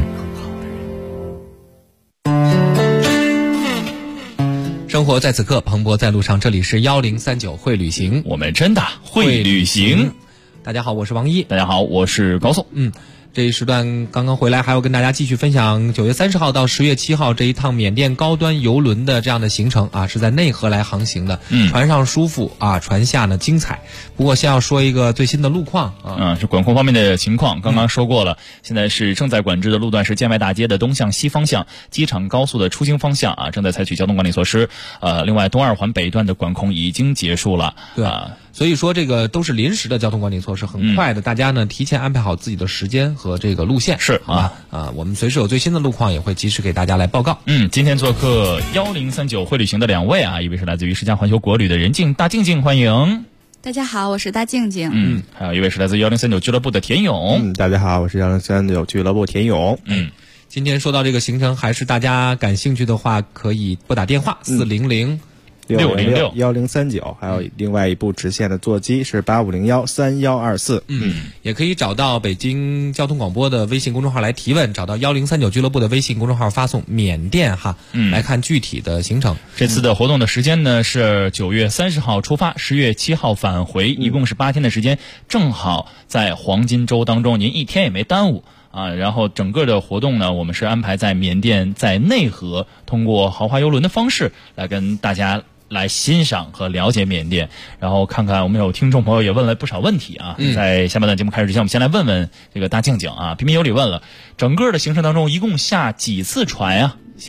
生活在此刻，蓬勃在路上。这里是1039会旅行， 我们真的会旅行。 大家好，我是王一。 大家好，我是高颂。 这一时段刚刚回来，还要跟大家继续分享9月30号到10月7号这一趟缅甸高端邮轮的这样的行程啊，是在内河来航行的。船上舒服啊，船下呢精彩。不过先要说一个最新的路况啊， 是管控方面的情况。刚刚说过了，现在是正在管制的路段是建外大街的东向西方向、机场高速的出京方向啊，正在采取交通管理措施。另外东二环北段的管控已经结束了。 对所以说这个都是临时的交通管理措施，很快的，大家呢提前安排好自己的时间和这个路线， 是啊我们随时有最新的路况也会及时给大家来报告。 今天做客1039会旅行的2位啊，一位是来自于世家环球国旅的任静，大静静，欢迎。 大家好，我是大静静。 还有一位是来自1039俱乐部的田勇。 大家好，我是1039俱乐部田勇。 今天说到这个行程，还是大家感兴趣的话，可以拨打电话400。 606-1039，还有另外一部直线的座机是8501-3124。 也可以找到北京交通广播的微信公众号来提问，找到1039俱乐部的微信公众号发送缅甸来看具体的行程。 这次的活动的时间呢是9月30号出发，10月7号返回，一共是8天的时间，正好在黄金周当中，您一天也没耽误。然后整个的活动呢，我们是安排在缅甸，在内河，通过豪华邮轮的方式来跟大家来欣赏和了解缅甸。然后看看我们有听众朋友也问了不少问题啊。在下半段节目开始之前，我们先来问问这个大静静啊，彬彬有礼问了，整个的行程当中一共下几次船啊？谢谢。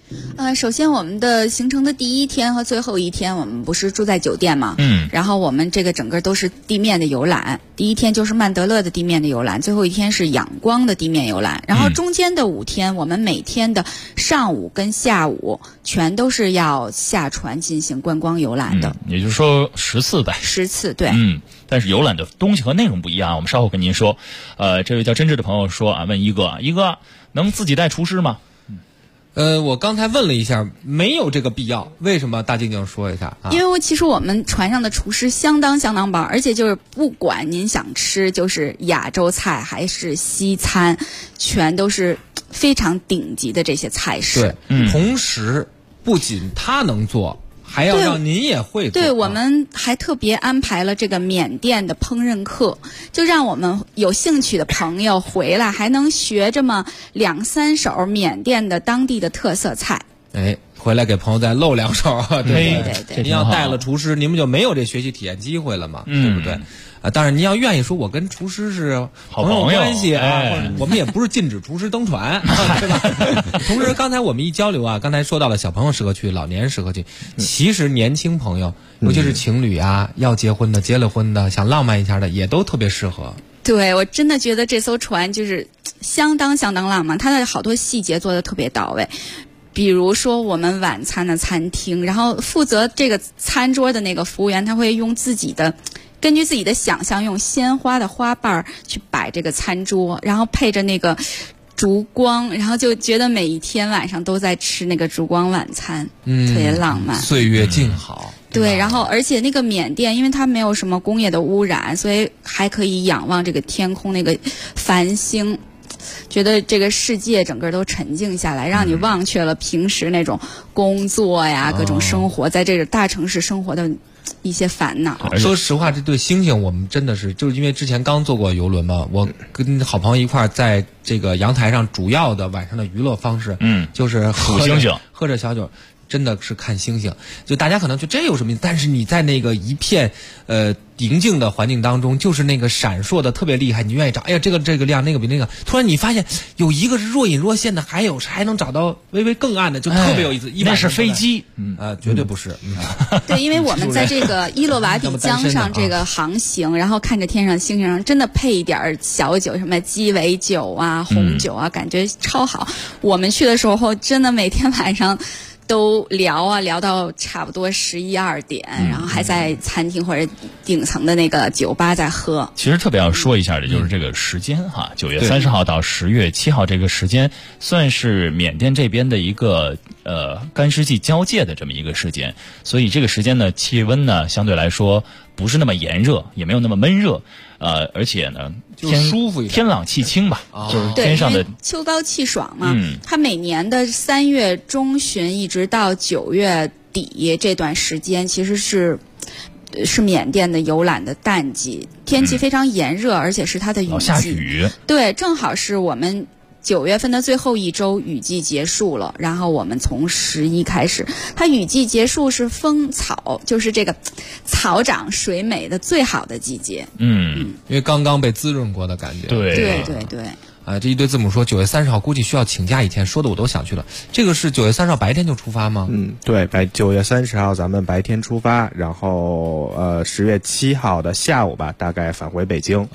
首先我们的行程的第一天和最后一天，我们不是住在酒店嘛，然后我们这个整个都是地面的游览。第一天就是曼德勒的地面的游览，最后一天是仰光的地面游览。然后中间的5天，我们每天的上午跟下午全都是要下船进行观光游览的。 也就是说10次呗。 10次，对。 但是游览的东西和内容不一样，我们稍后跟您说。这位叫真挚的朋友说啊，问一哥能自己带厨师吗？ 我刚才问了一下，没有这个必要。为什么？大静静说一下啊。 因为其实我们船上的厨师相当棒，而且就是不管您想吃就是亚洲菜还是西餐，全都是非常顶级的这些菜式。 对，同时不仅他能做，还要让您也会做。 对，我们还特别安排了这个缅甸的烹饪课，就让我们有兴趣的朋友回来还能学这么2-3手缅甸的当地的特色菜。 回来给朋友再露2手。 对， 您要带了厨师，您们就没有这学习体验机会了嘛，对不对？当然您要愿意说我跟厨师是朋友关系我们也不是禁止厨师登船，对吧？同时刚才我们一交流刚才说到了小朋友适合去，老年人适合去，其实年轻朋友尤其是情侣要结婚的，结了婚的，想浪漫一下的也都特别适合。 对，我真的觉得这艘船就是相当浪漫，它的好多细节做得特别到位。比如说我们晚餐的餐厅，然后负责这个餐桌的那个服务员，他会根据自己的想象，用鲜花的花瓣去摆这个餐桌，然后配着那个烛光，然后就觉得每一天晚上都在吃那个烛光晚餐，特别浪漫， 岁月静好。 对，然后而且那个缅甸，因为它没有什么工业的污染，所以还可以仰望这个天空那个繁星，觉得这个世界整个都沉静下来，让你忘却了平时那种工作呀、各种生活，在这个大城市生活的一些烦恼。 说实话，这对星星我们真的是，就是因为之前刚坐过游轮嘛，我跟好朋友一块儿在这个阳台上，主要的晚上的娱乐方式，就是数星星， 喝着小酒。真的是看星星，就大家可能就这有什么意思？但是你在那个一片宁静的环境当中，就是那个闪烁的特别厉害，你愿意找，哎呀这个亮，那个比那个，突然你发现有一个是若隐若现的，还能找到微微更暗的，就特别有意思。 那是飞机， 绝对不是。 对，因为我们在这个伊洛瓦底江上这个航行，然后看着天上星星上，真的配一点小酒，什么鸡尾酒啊、红酒啊，感觉超好。我们去的时候，真的每天晚上都聊到差不多11、12点，然后还在餐厅或者顶层的那个酒吧在喝。 其实特别要说一下的就是这个时间哈，9月30号到10月7号这个时间，算是缅甸这边的一个干湿季交界的这么一个时间，所以这个时间呢，气温呢相对来说不是那么炎热，也没有那么闷热，而且呢舒服一点， 天朗气清吧，就是天上的秋高气爽嘛。它每年的3月中旬一直到9月底这段时间，其实是缅甸的游览的淡季，天气非常炎热，而且是它的雨季， 下雨。 对，正好是我们9月份的最后一周雨季结束了，然后我们从11开始，它雨季结束是丰草，就是这个草长水美的最好的季节。 因为刚刚被滋润过的感觉。 对。 这一堆字母说9月30号估计需要请假一天，说的我都想去了。这个是9月30号白天就出发吗？ 对，9月30号咱们白天出发，然后10月7号的下午吧，大概返回北京。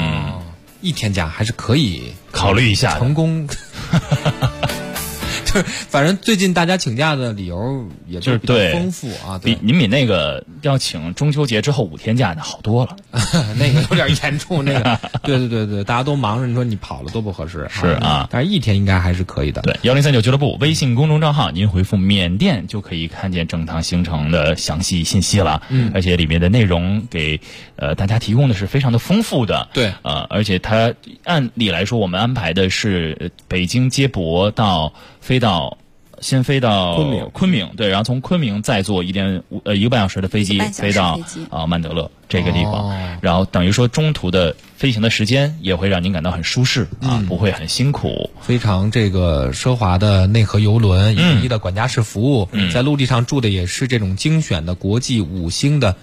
1天假还是可以考虑一下成功。就是反正最近大家请假的理由也就是比较丰富比那个要请中秋节之后5天假的好多了。 那个有点严重，那个对，大家都忙着，你说你跑了多不合适。 是啊， 但是1天应该还是可以的。 对，1039俱乐部微信公众账号，您回复缅甸就可以看见整趟行程的详细信息了。而且里面的内容给大家提供的是非常的丰富的。 对， 而且它按理来说，我们安排的是北京接驳先飞到昆明，对，然后从昆明再坐1个半小时的飞机飞到曼德勒这个地方，然后等于说中途的飞行的时间也会让您感到很舒适不会很辛苦， 非常这个奢华的内河游轮，1:1的管家式服务，在陆地上住的也是这种精选的国际5星的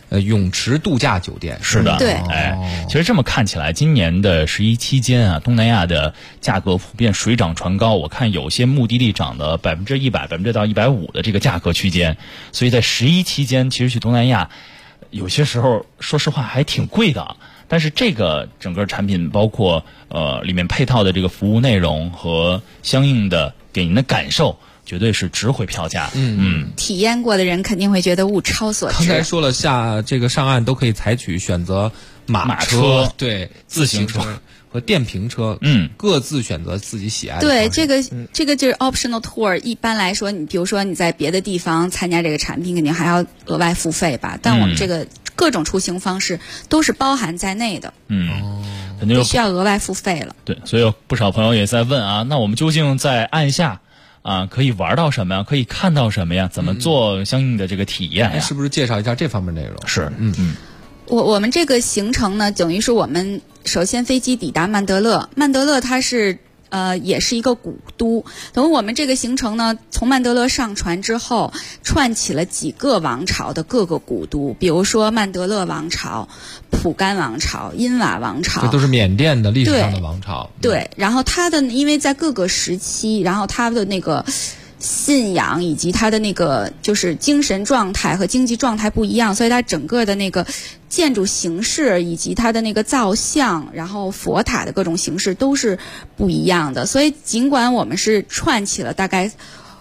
泳池度假酒店。 是的， 对， 其实这么看起来，今年的11期间啊，东南亚的价格普遍水涨船高。我看有些目的地涨了100%、100%到150%的这个价格区间，所以在11期间，其实去东南亚有些时候说实话还挺贵的。但是这个整个产品包括里面配套的这个服务内容和相应的给您的感受，绝对是值回票价。 体验过的人肯定会觉得物超所值。 刚才说了上岸都可以采取选择马车、对自行车和电瓶车，各自选择自己喜爱的。 对，这个就是 optional tour。一般来说，你比如说你在别的地方参加这个产品，肯定还要额外付费吧？但我们这个各种出行方式都是包含在内的。 肯定必须要额外付费了。 对，所以有不少朋友也在问啊，那我们究竟在岸下可以玩到什么呀？可以看到什么呀？怎么做相应的这个体验呀？ 是不是介绍一下这方面内容？ 是， 我们这个行程呢，等于是我们首先飞机抵达曼德勒，曼德勒它是也是一个古都。等于我们这个行程呢，从曼德勒上船之后，串起了几个王朝的各个古都，比如说曼德勒王朝、蒲甘王朝、殷瓦王朝， 这都是缅甸的历史上的王朝。 对，然后它的因为在各个时期，然后它的那个信仰以及它的那个就是精神状态和经济状态不一样，所以它整个的那个建筑形式以及它的那个造像，然后佛塔的各种形式都是不一样的。所以尽管我们是串起了大概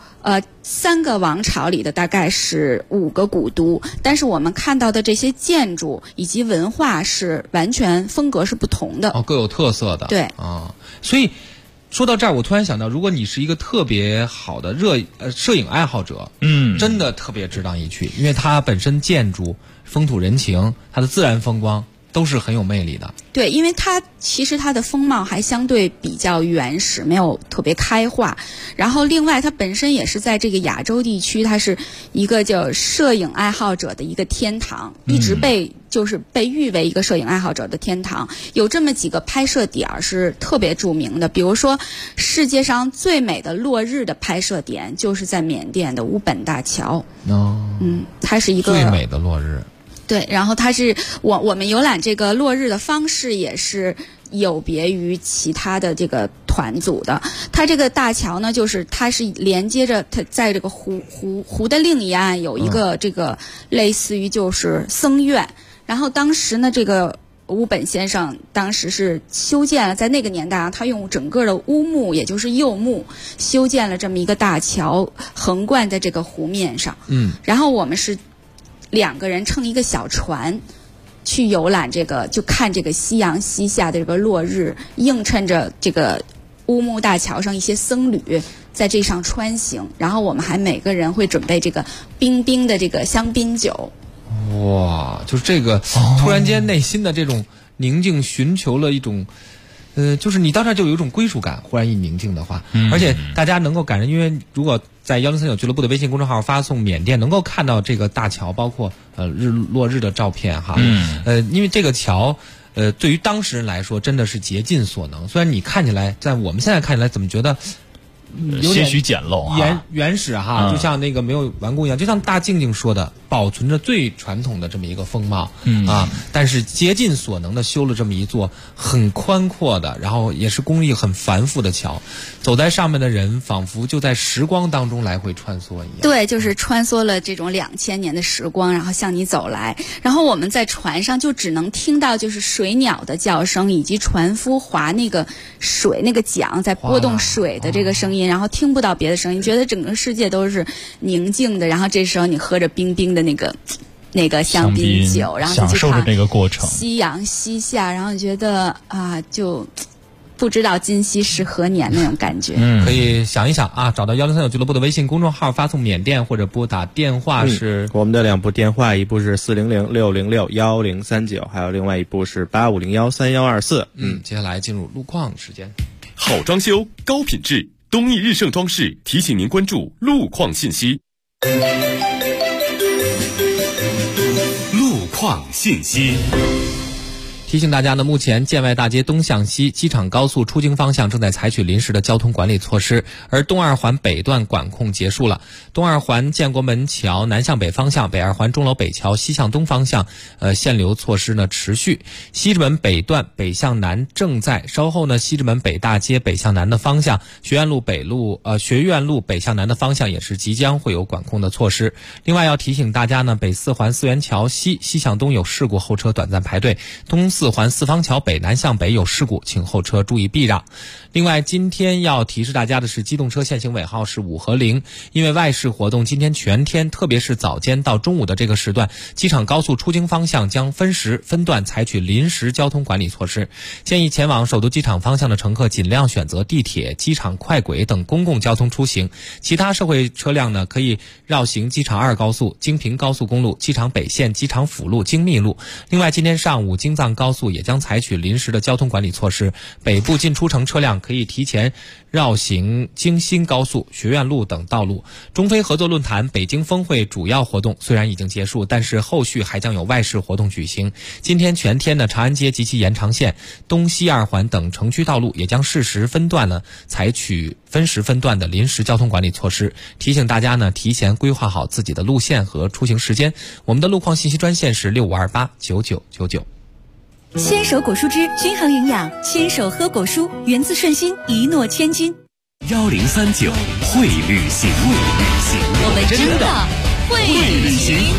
3个王朝里的大概是5个古都，但是我们看到的这些建筑以及文化是完全风格是不同的， 各有特色的。 对所以说到这儿，我突然想到，如果你是一个特别好的摄影爱好者，真的特别值当一去，因为它本身建筑、风土人情、它的自然风光都是很有魅力的。 对，因为它其实它的风貌还相对比较原始，没有特别开化。然后另外它本身也是在这个亚洲地区，它是一个叫摄影爱好者的一个天堂，一直被誉为一个摄影爱好者的天堂。有这么几个拍摄点是特别著名的，比如说世界上最美的落日的拍摄点就是在缅甸的乌本大桥。它是一个最美的落日。 对，然后它是我们游览这个落日的方式也是有别于其他的这个团组的。它这个大桥呢，就是它是连接着它在这个湖的另一岸有一个这个类似于就是僧院。然后当时呢，这个乌本先生当时是修建了，在那个年代他用整个的乌木，也就是柚木，修建了这么一个大桥，横贯在这个湖面上。然后我们是2个人乘一个小船去游览这个，就看这个夕阳西下的这个落日，映衬着这个乌木大桥上一些僧侣在这上穿行。然后我们还每个人会准备这个冰冰的这个香槟酒。 哇，就是这个突然间内心的这种宁静，寻求了一种就是你到这儿就有一种归属感，忽然一宁静的话，而且大家能够感受，因为如果在1039俱乐部的微信公众号发送缅甸，能够看到这个大桥，包括落日的照片哈。因为这个桥对于当事人来说真的是竭尽所能，虽然你看起来在我们现在看起来怎么觉得些许简陋原始哈，就像那个没有完工一样，就像大静静说的，保存着最传统的这么一个风貌但是竭尽所能的修了这么一座很宽阔的，然后也是工艺很繁复的桥，走在上面的人仿佛就在时光当中来回穿梭一样。 对，就是穿梭了这种2000年的时光，然后向你走来。然后我们在船上就只能听到就是水鸟的叫声，以及船夫划那个水那个桨在拨动水的这个声音，然后听不到别的声音，觉得整个世界都是宁静的。然后这时候你喝着冰冰的那个香槟酒，然后享受着这个过程， 夕阳西下，然后觉得就不知道今夕是何年那种感觉。 可以想一想找到1039俱乐部的微信公众号，发送缅甸或者拨打电话是我们的2部电话，一部是400-606-1039，还有另外一部是8501-3124。 接下来进入路况时间。 好装修，高品质，东益日盛装饰提醒您关注路况信息。路况信息。 提醒大家呢，目前建外大街东向西机场高速出京方向正在采取临时的交通管理措施，而东二环北段管控结束了。东二环建国门桥南向北方向、北二环钟楼北桥西向东方向，限流措施呢持续。西直门北段北向南正在，稍后呢，西直门北大街北向南的方向，学院路北向南的方向也是即将会有管控的措施。另外要提醒大家呢，北四环四元桥西向东有事故，后车短暂排队；东四环四方桥北南向北有事故，请后车注意避让。另外，今天要提示大家的是，机动车限行尾号是5和0，因为外事活动，今天全天，特别是早间到中午的这个时段，机场高速出京方向将分时分段采取临时交通管理措施。建议前往首都机场方向的乘客尽量选择地铁、机场快轨等公共交通出行，其他社会车辆呢可以绕行机场2高速、京平高速公路、机场北线、机场辅路、京密路。另外，今天上午京藏高速也将采取临时的交通管理措施，北部进出城车辆可以提前绕行京新高速、学院路等道路。中非合作论坛北京峰会主要活动虽然已经结束，但是后续还将有外事活动举行。今天全天的长安街及其延长线、东西二环等城区道路也将适时分段呢采取分时分段的临时交通管理措施。提醒大家呢，提前规划好自己的路线和出行时间。我们的路况信息专线是65289999。 牵手果蔬汁均衡营养，牵手喝果蔬，源自顺心，一诺千金。 1039会旅行， 我们真的会旅行。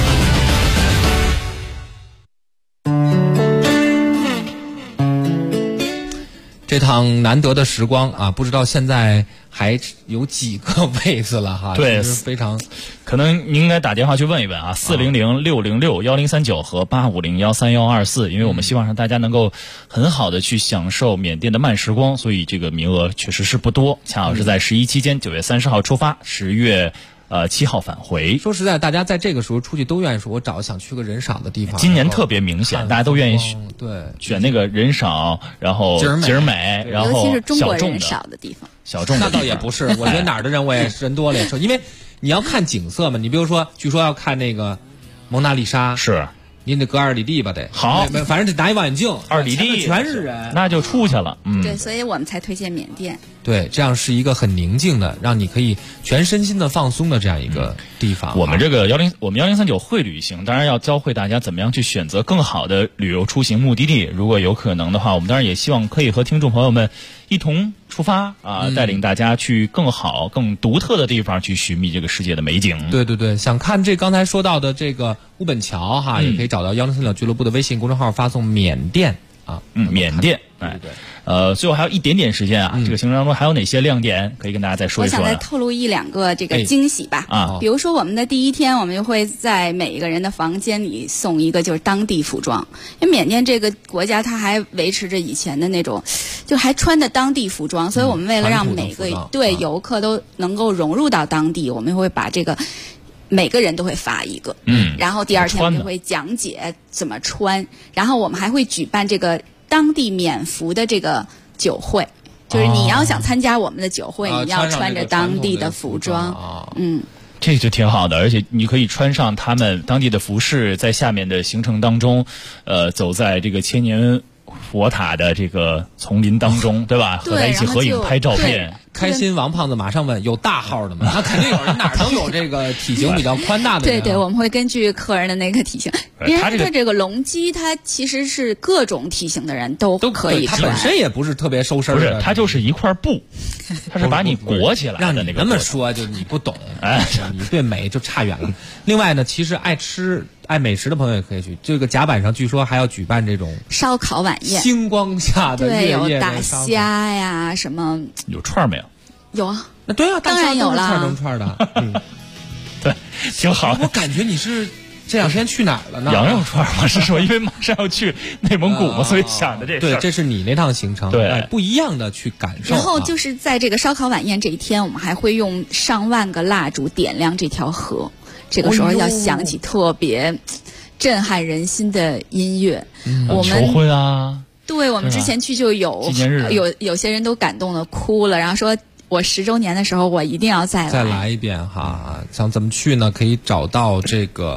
这趟难得的时光啊，不知道现在还有几个位子了哈？ 对， 非常， 可能您应该打电话去问一问啊，400-606-1039和850-13124，因为我们希望让大家能够很好的去享受缅甸的慢时光，所以这个名额确实是不多，恰好是在11期间，9月30号出发，10月7号返回。 说实在，大家在这个时候出去都愿意说，我想去个人少的地方。 今年特别明显，大家都愿意选那个人少，然后景儿美，然后尤其是中国人少的地方。 小众的那倒也不是，我觉得哪儿的人我也是人多了也是，因为你要看景色嘛。你比如说，据说要看那个蒙娜丽莎， 是您得隔2里地吧？得好， 反正得拿一望远镜 ，2里地全是人， 那就出去了。 对，所以我们才推荐缅甸。 对，这样是一个很宁静的，让你可以全身心的放松的这样一个地方。 我们这个1039会旅行，当然要教会大家怎么样去选择更好的旅游出行目的地。如果有可能的话，我们当然也希望可以和听众朋友们一同出发啊，带领大家去更好、更独特的地方去寻觅这个世界的美景。 对对对，想看这刚才说到的这个乌本桥哈，也可以找到1039俱乐部的微信公众号，发送缅甸啊， 缅甸，哎，最后还有一点点时间啊，这个行程当中还有哪些亮点可以跟大家再说一说？ 我想再透露1-2个这个惊喜吧。比如说我们的第一天，我们就会在每一个人的房间里送一个就是当地服装，因为缅甸这个国家它还维持着以前的那种，就还穿的当地服装，所以我们为了让每个游客都能够融入到当地，我们会把这个每个人都会发一个，然后第2天我们就会讲解怎么穿，然后我们还会举办这个当地免服的这个酒会，就是你要想参加我们的酒会，你要穿着当地的服装， 这就挺好的，而且你可以穿上他们当地的服饰，在下面的行程当中，走在这个千年佛塔的这个丛林当中，对吧？和在一起合影拍照片。 开心王胖子马上问：有大号的吗？那肯定有人，哪能有这个体型比较宽大的人？ 对，我们会根据客人的那个体型，因为它这个龙基它其实是各种体型的人都可以穿。 它本身也不是特别收身的， 不是，它就是一块布，它是把你裹起来的。 让你那么说，就你不懂，你对美就差远了。另外呢，其实爱美食的朋友也可以去。这个甲板上据说还要举办这种烧烤晚宴， 星光下的对，有大虾呀，什么有串没有？ 有啊， 对啊， 当然有了， 串的， 对，挺好。 我感觉你是这2天去哪儿了呢？ 羊肉串，我是说，因为马上要去内蒙古嘛，所以想的这事。 对，这是你那趟行程， 对， 不一样的去感受。 然后就是在这个烧烤晚宴这一天，我们还会用上万个蜡烛点亮这条河，这个时候要响起特别震撼人心的音乐。我们求婚啊！ 对，我们之前去就有些人都感动的哭了，然后说我10周年的时候我一定要再来一遍哈。想怎么去呢？可以找到这个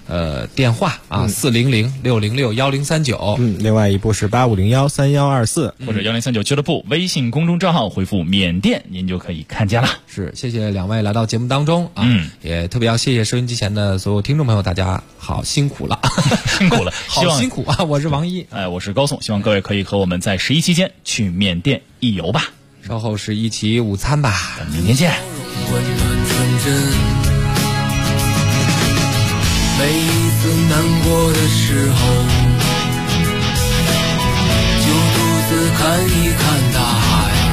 电话啊，400-606-1039。 另外一部是8501-3124， 或者1039俱乐部微信公众账号回复缅甸，您就可以看见了。 是，谢谢两位来到节目当中啊，也特别要谢谢收音机前的所有听众朋友，大家好辛苦了， 辛苦了， 好辛苦啊！我是王一， 我是高颂，希望各位可以和我们在11期间去缅甸一游吧。 稍后是一起午餐吧， 明天见。 温暖纯真，每一次难过的时候，就独自看一看大海，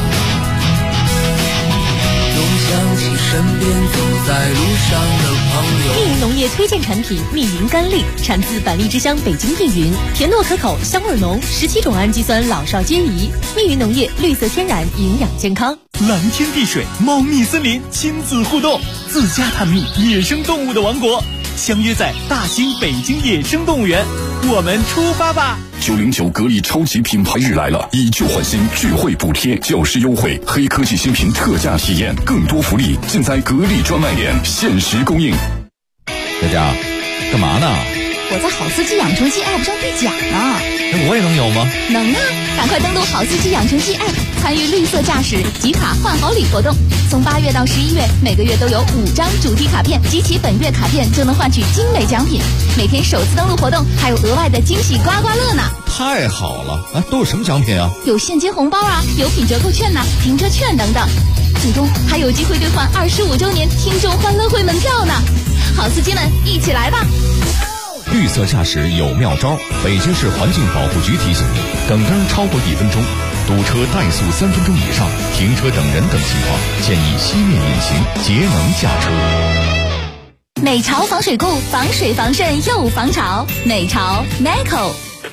总想起身边走在路上的朋友。 密云农业推荐产品密云甘栗，产自百丽之乡北京密云，甜糯可口，香味浓，17种氨基酸老少皆宜。密云农业绿色天然，营养健康。 蓝天碧水，猫蜜森林，亲子互动，自家探秘野生动物的王国，相约在大兴北京野生动物园，我们出发吧 ！909格力超级品牌日来了，以旧换新，聚会补贴，教师优惠，黑科技新品特价体验，更多福利尽在格力专卖店，限时供应。 佳佳，干嘛呢？ 我在好司机养成记 App 上兑奖呢。 我也能有吗？ 能啊！赶快登录好司机养成记 App， 参与绿色驾驶集卡换好礼活动。从8月到11月，每个月都有5张主题卡片，集齐本月卡片就能换取精美奖品。每天首次登录活动还有额外的惊喜刮刮乐呢！ 太好了！都有什么奖品啊？ 有现金红包啊，有品折扣券呐，停车券等等。最终还有机会兑换25周年听众欢乐会门票呢！好司机们，一起来吧！ 绿色驾驶有妙招，北京市环境保护局提醒您：等灯超过1分钟，堵车怠速3分钟以上，停车等人等情况，建议熄灭引擎，节能驾车。 美潮防水固，防水防渗又防潮。美潮 Meco。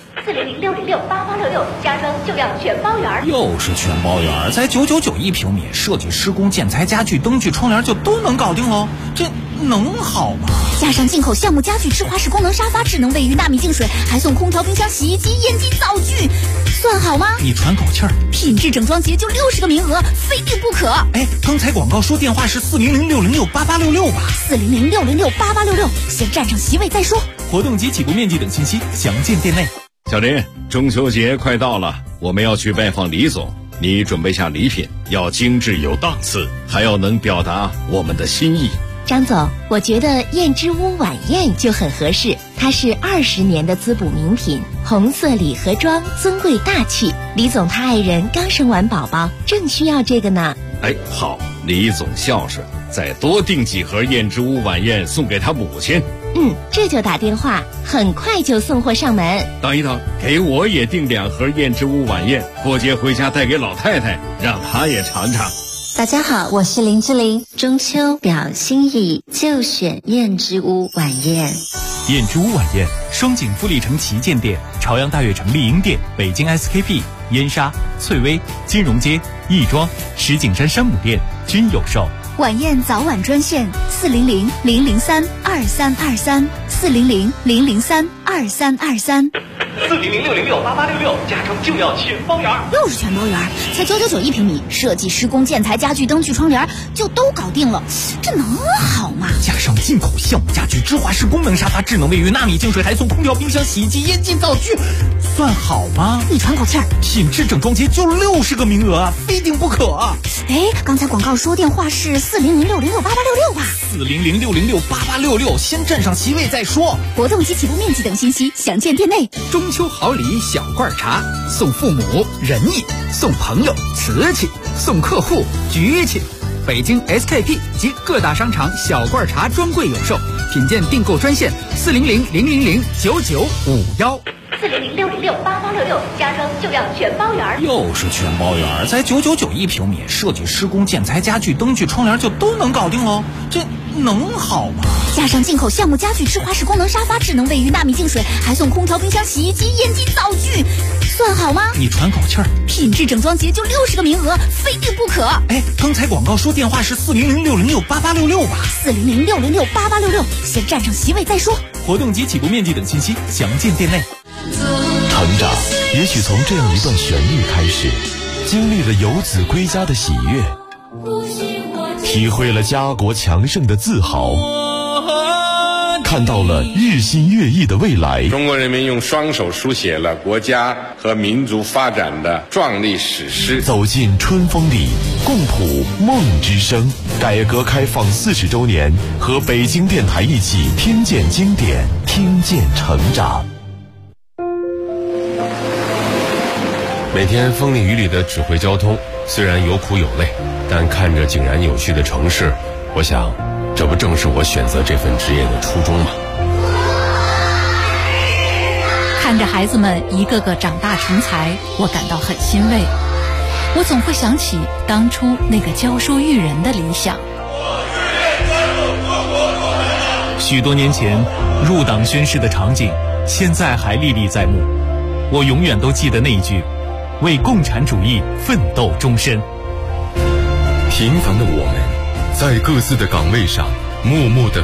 400-606-8866，家装就要全包圆。 又是全包圆，才999一平米，设计施工建材家具灯具窗帘就都能搞定喽，这能好吗？ 加上进口橡木家具、智华式功能沙发、智能卫浴、纳米净水，还送空调、冰箱、洗衣机、烟机、灶具，算好吗？ 你喘口气儿， 品质整装节就60个名额，非订不可。 刚才广告说电话是400-606-8866吧 ？400-606-8866，先占上席位再说。 活动及起步面积等信息详见店内。 小林，中秋节快到了，我们要去拜访李总，你准备下礼品，要精致有档次，还要能表达我们的心意。 张总，我觉得燕之屋晚宴就很合适，它是20年的滋补名品，红色礼盒装，尊贵大气。李总他爱人刚生完宝宝，正需要这个呢。 好，李总孝顺，再多订几盒燕之屋晚宴送给他母亲。 这就打电话，很快就送货上门。 等一等，给我也订2盒燕之屋晚宴，过节回家带给老太太，让她也尝尝。 大家好，我是林志玲。中秋表心意，就选燕之屋晚宴。 燕之屋晚宴，双井富力城旗舰店、朝阳大悦城丽婴店、北京 SKP、燕莎、翠微、金融街、亦庄、石景山山姆店均有售。 晚宴早晚专线400-003-2323 400-003-2323。 400-606-8866，家装就要全包圆。 又是全包圆，才999一平米，设计施工建材家具灯具窗帘就都搞定了，这能好吗？ 加上进口橡木家具、智华式功能沙发、智能卫浴、纳米净水，还送空调、冰箱、洗衣机、烟机、灶具，算好吗？ 你喘口气儿， 品质整装节就60个名额啊，非订不可啊！ 刚才广告说电话是400-606-8866吧 ？400-606-8866，先占上席位再说。 活动及起步面积等信息详见店内。 中秋好礼小罐茶，送父母仁义，送朋友瓷器，送客户局气。北京 SKP 及各大商场小罐茶专柜有售，品鉴订购专线400-000-9951。 400-606-8866，家装就要全包圆。 又是全包圆，才999一平米，设计施工建材家具灯具窗帘就都能搞定喽，这能好吗？ 加上进口橡木家具、智华式功能沙发、智能卫浴、纳米净水，还送空调、冰箱、洗衣机、烟机、灶具，算好吗？ 你喘口气儿， 品质整装节就60个名额，非订不可。 刚才广告说电话是400-606-8866吧 ？400-606-8866，先占上席位再说。 活动及起步面积等信息详见店内。 成长也许从这样一段旋律开始，经历了游子归家的喜悦，体会了家国强盛的自豪， 看到了日新月异的未来。 中国人民用双手书写了国家和民族发展的壮丽史诗。 走进春风里，共谱梦之声。改革开放40周年，和北京电台一起听见经典，听见成长。 每天风里雨里的指挥交通，虽然有苦有累，但看着井然有序的城市，我想这不正是我选择这份职业的初衷吗？ 看着孩子们一个个长大成才，我感到很欣慰。我总会想起当初那个教书育人的理想。 许多年前入党宣誓的场景，现在还历历在目。我永远都记得那一句：为共产主义奋斗终身。 平凡的我们，在各自的岗位上默默地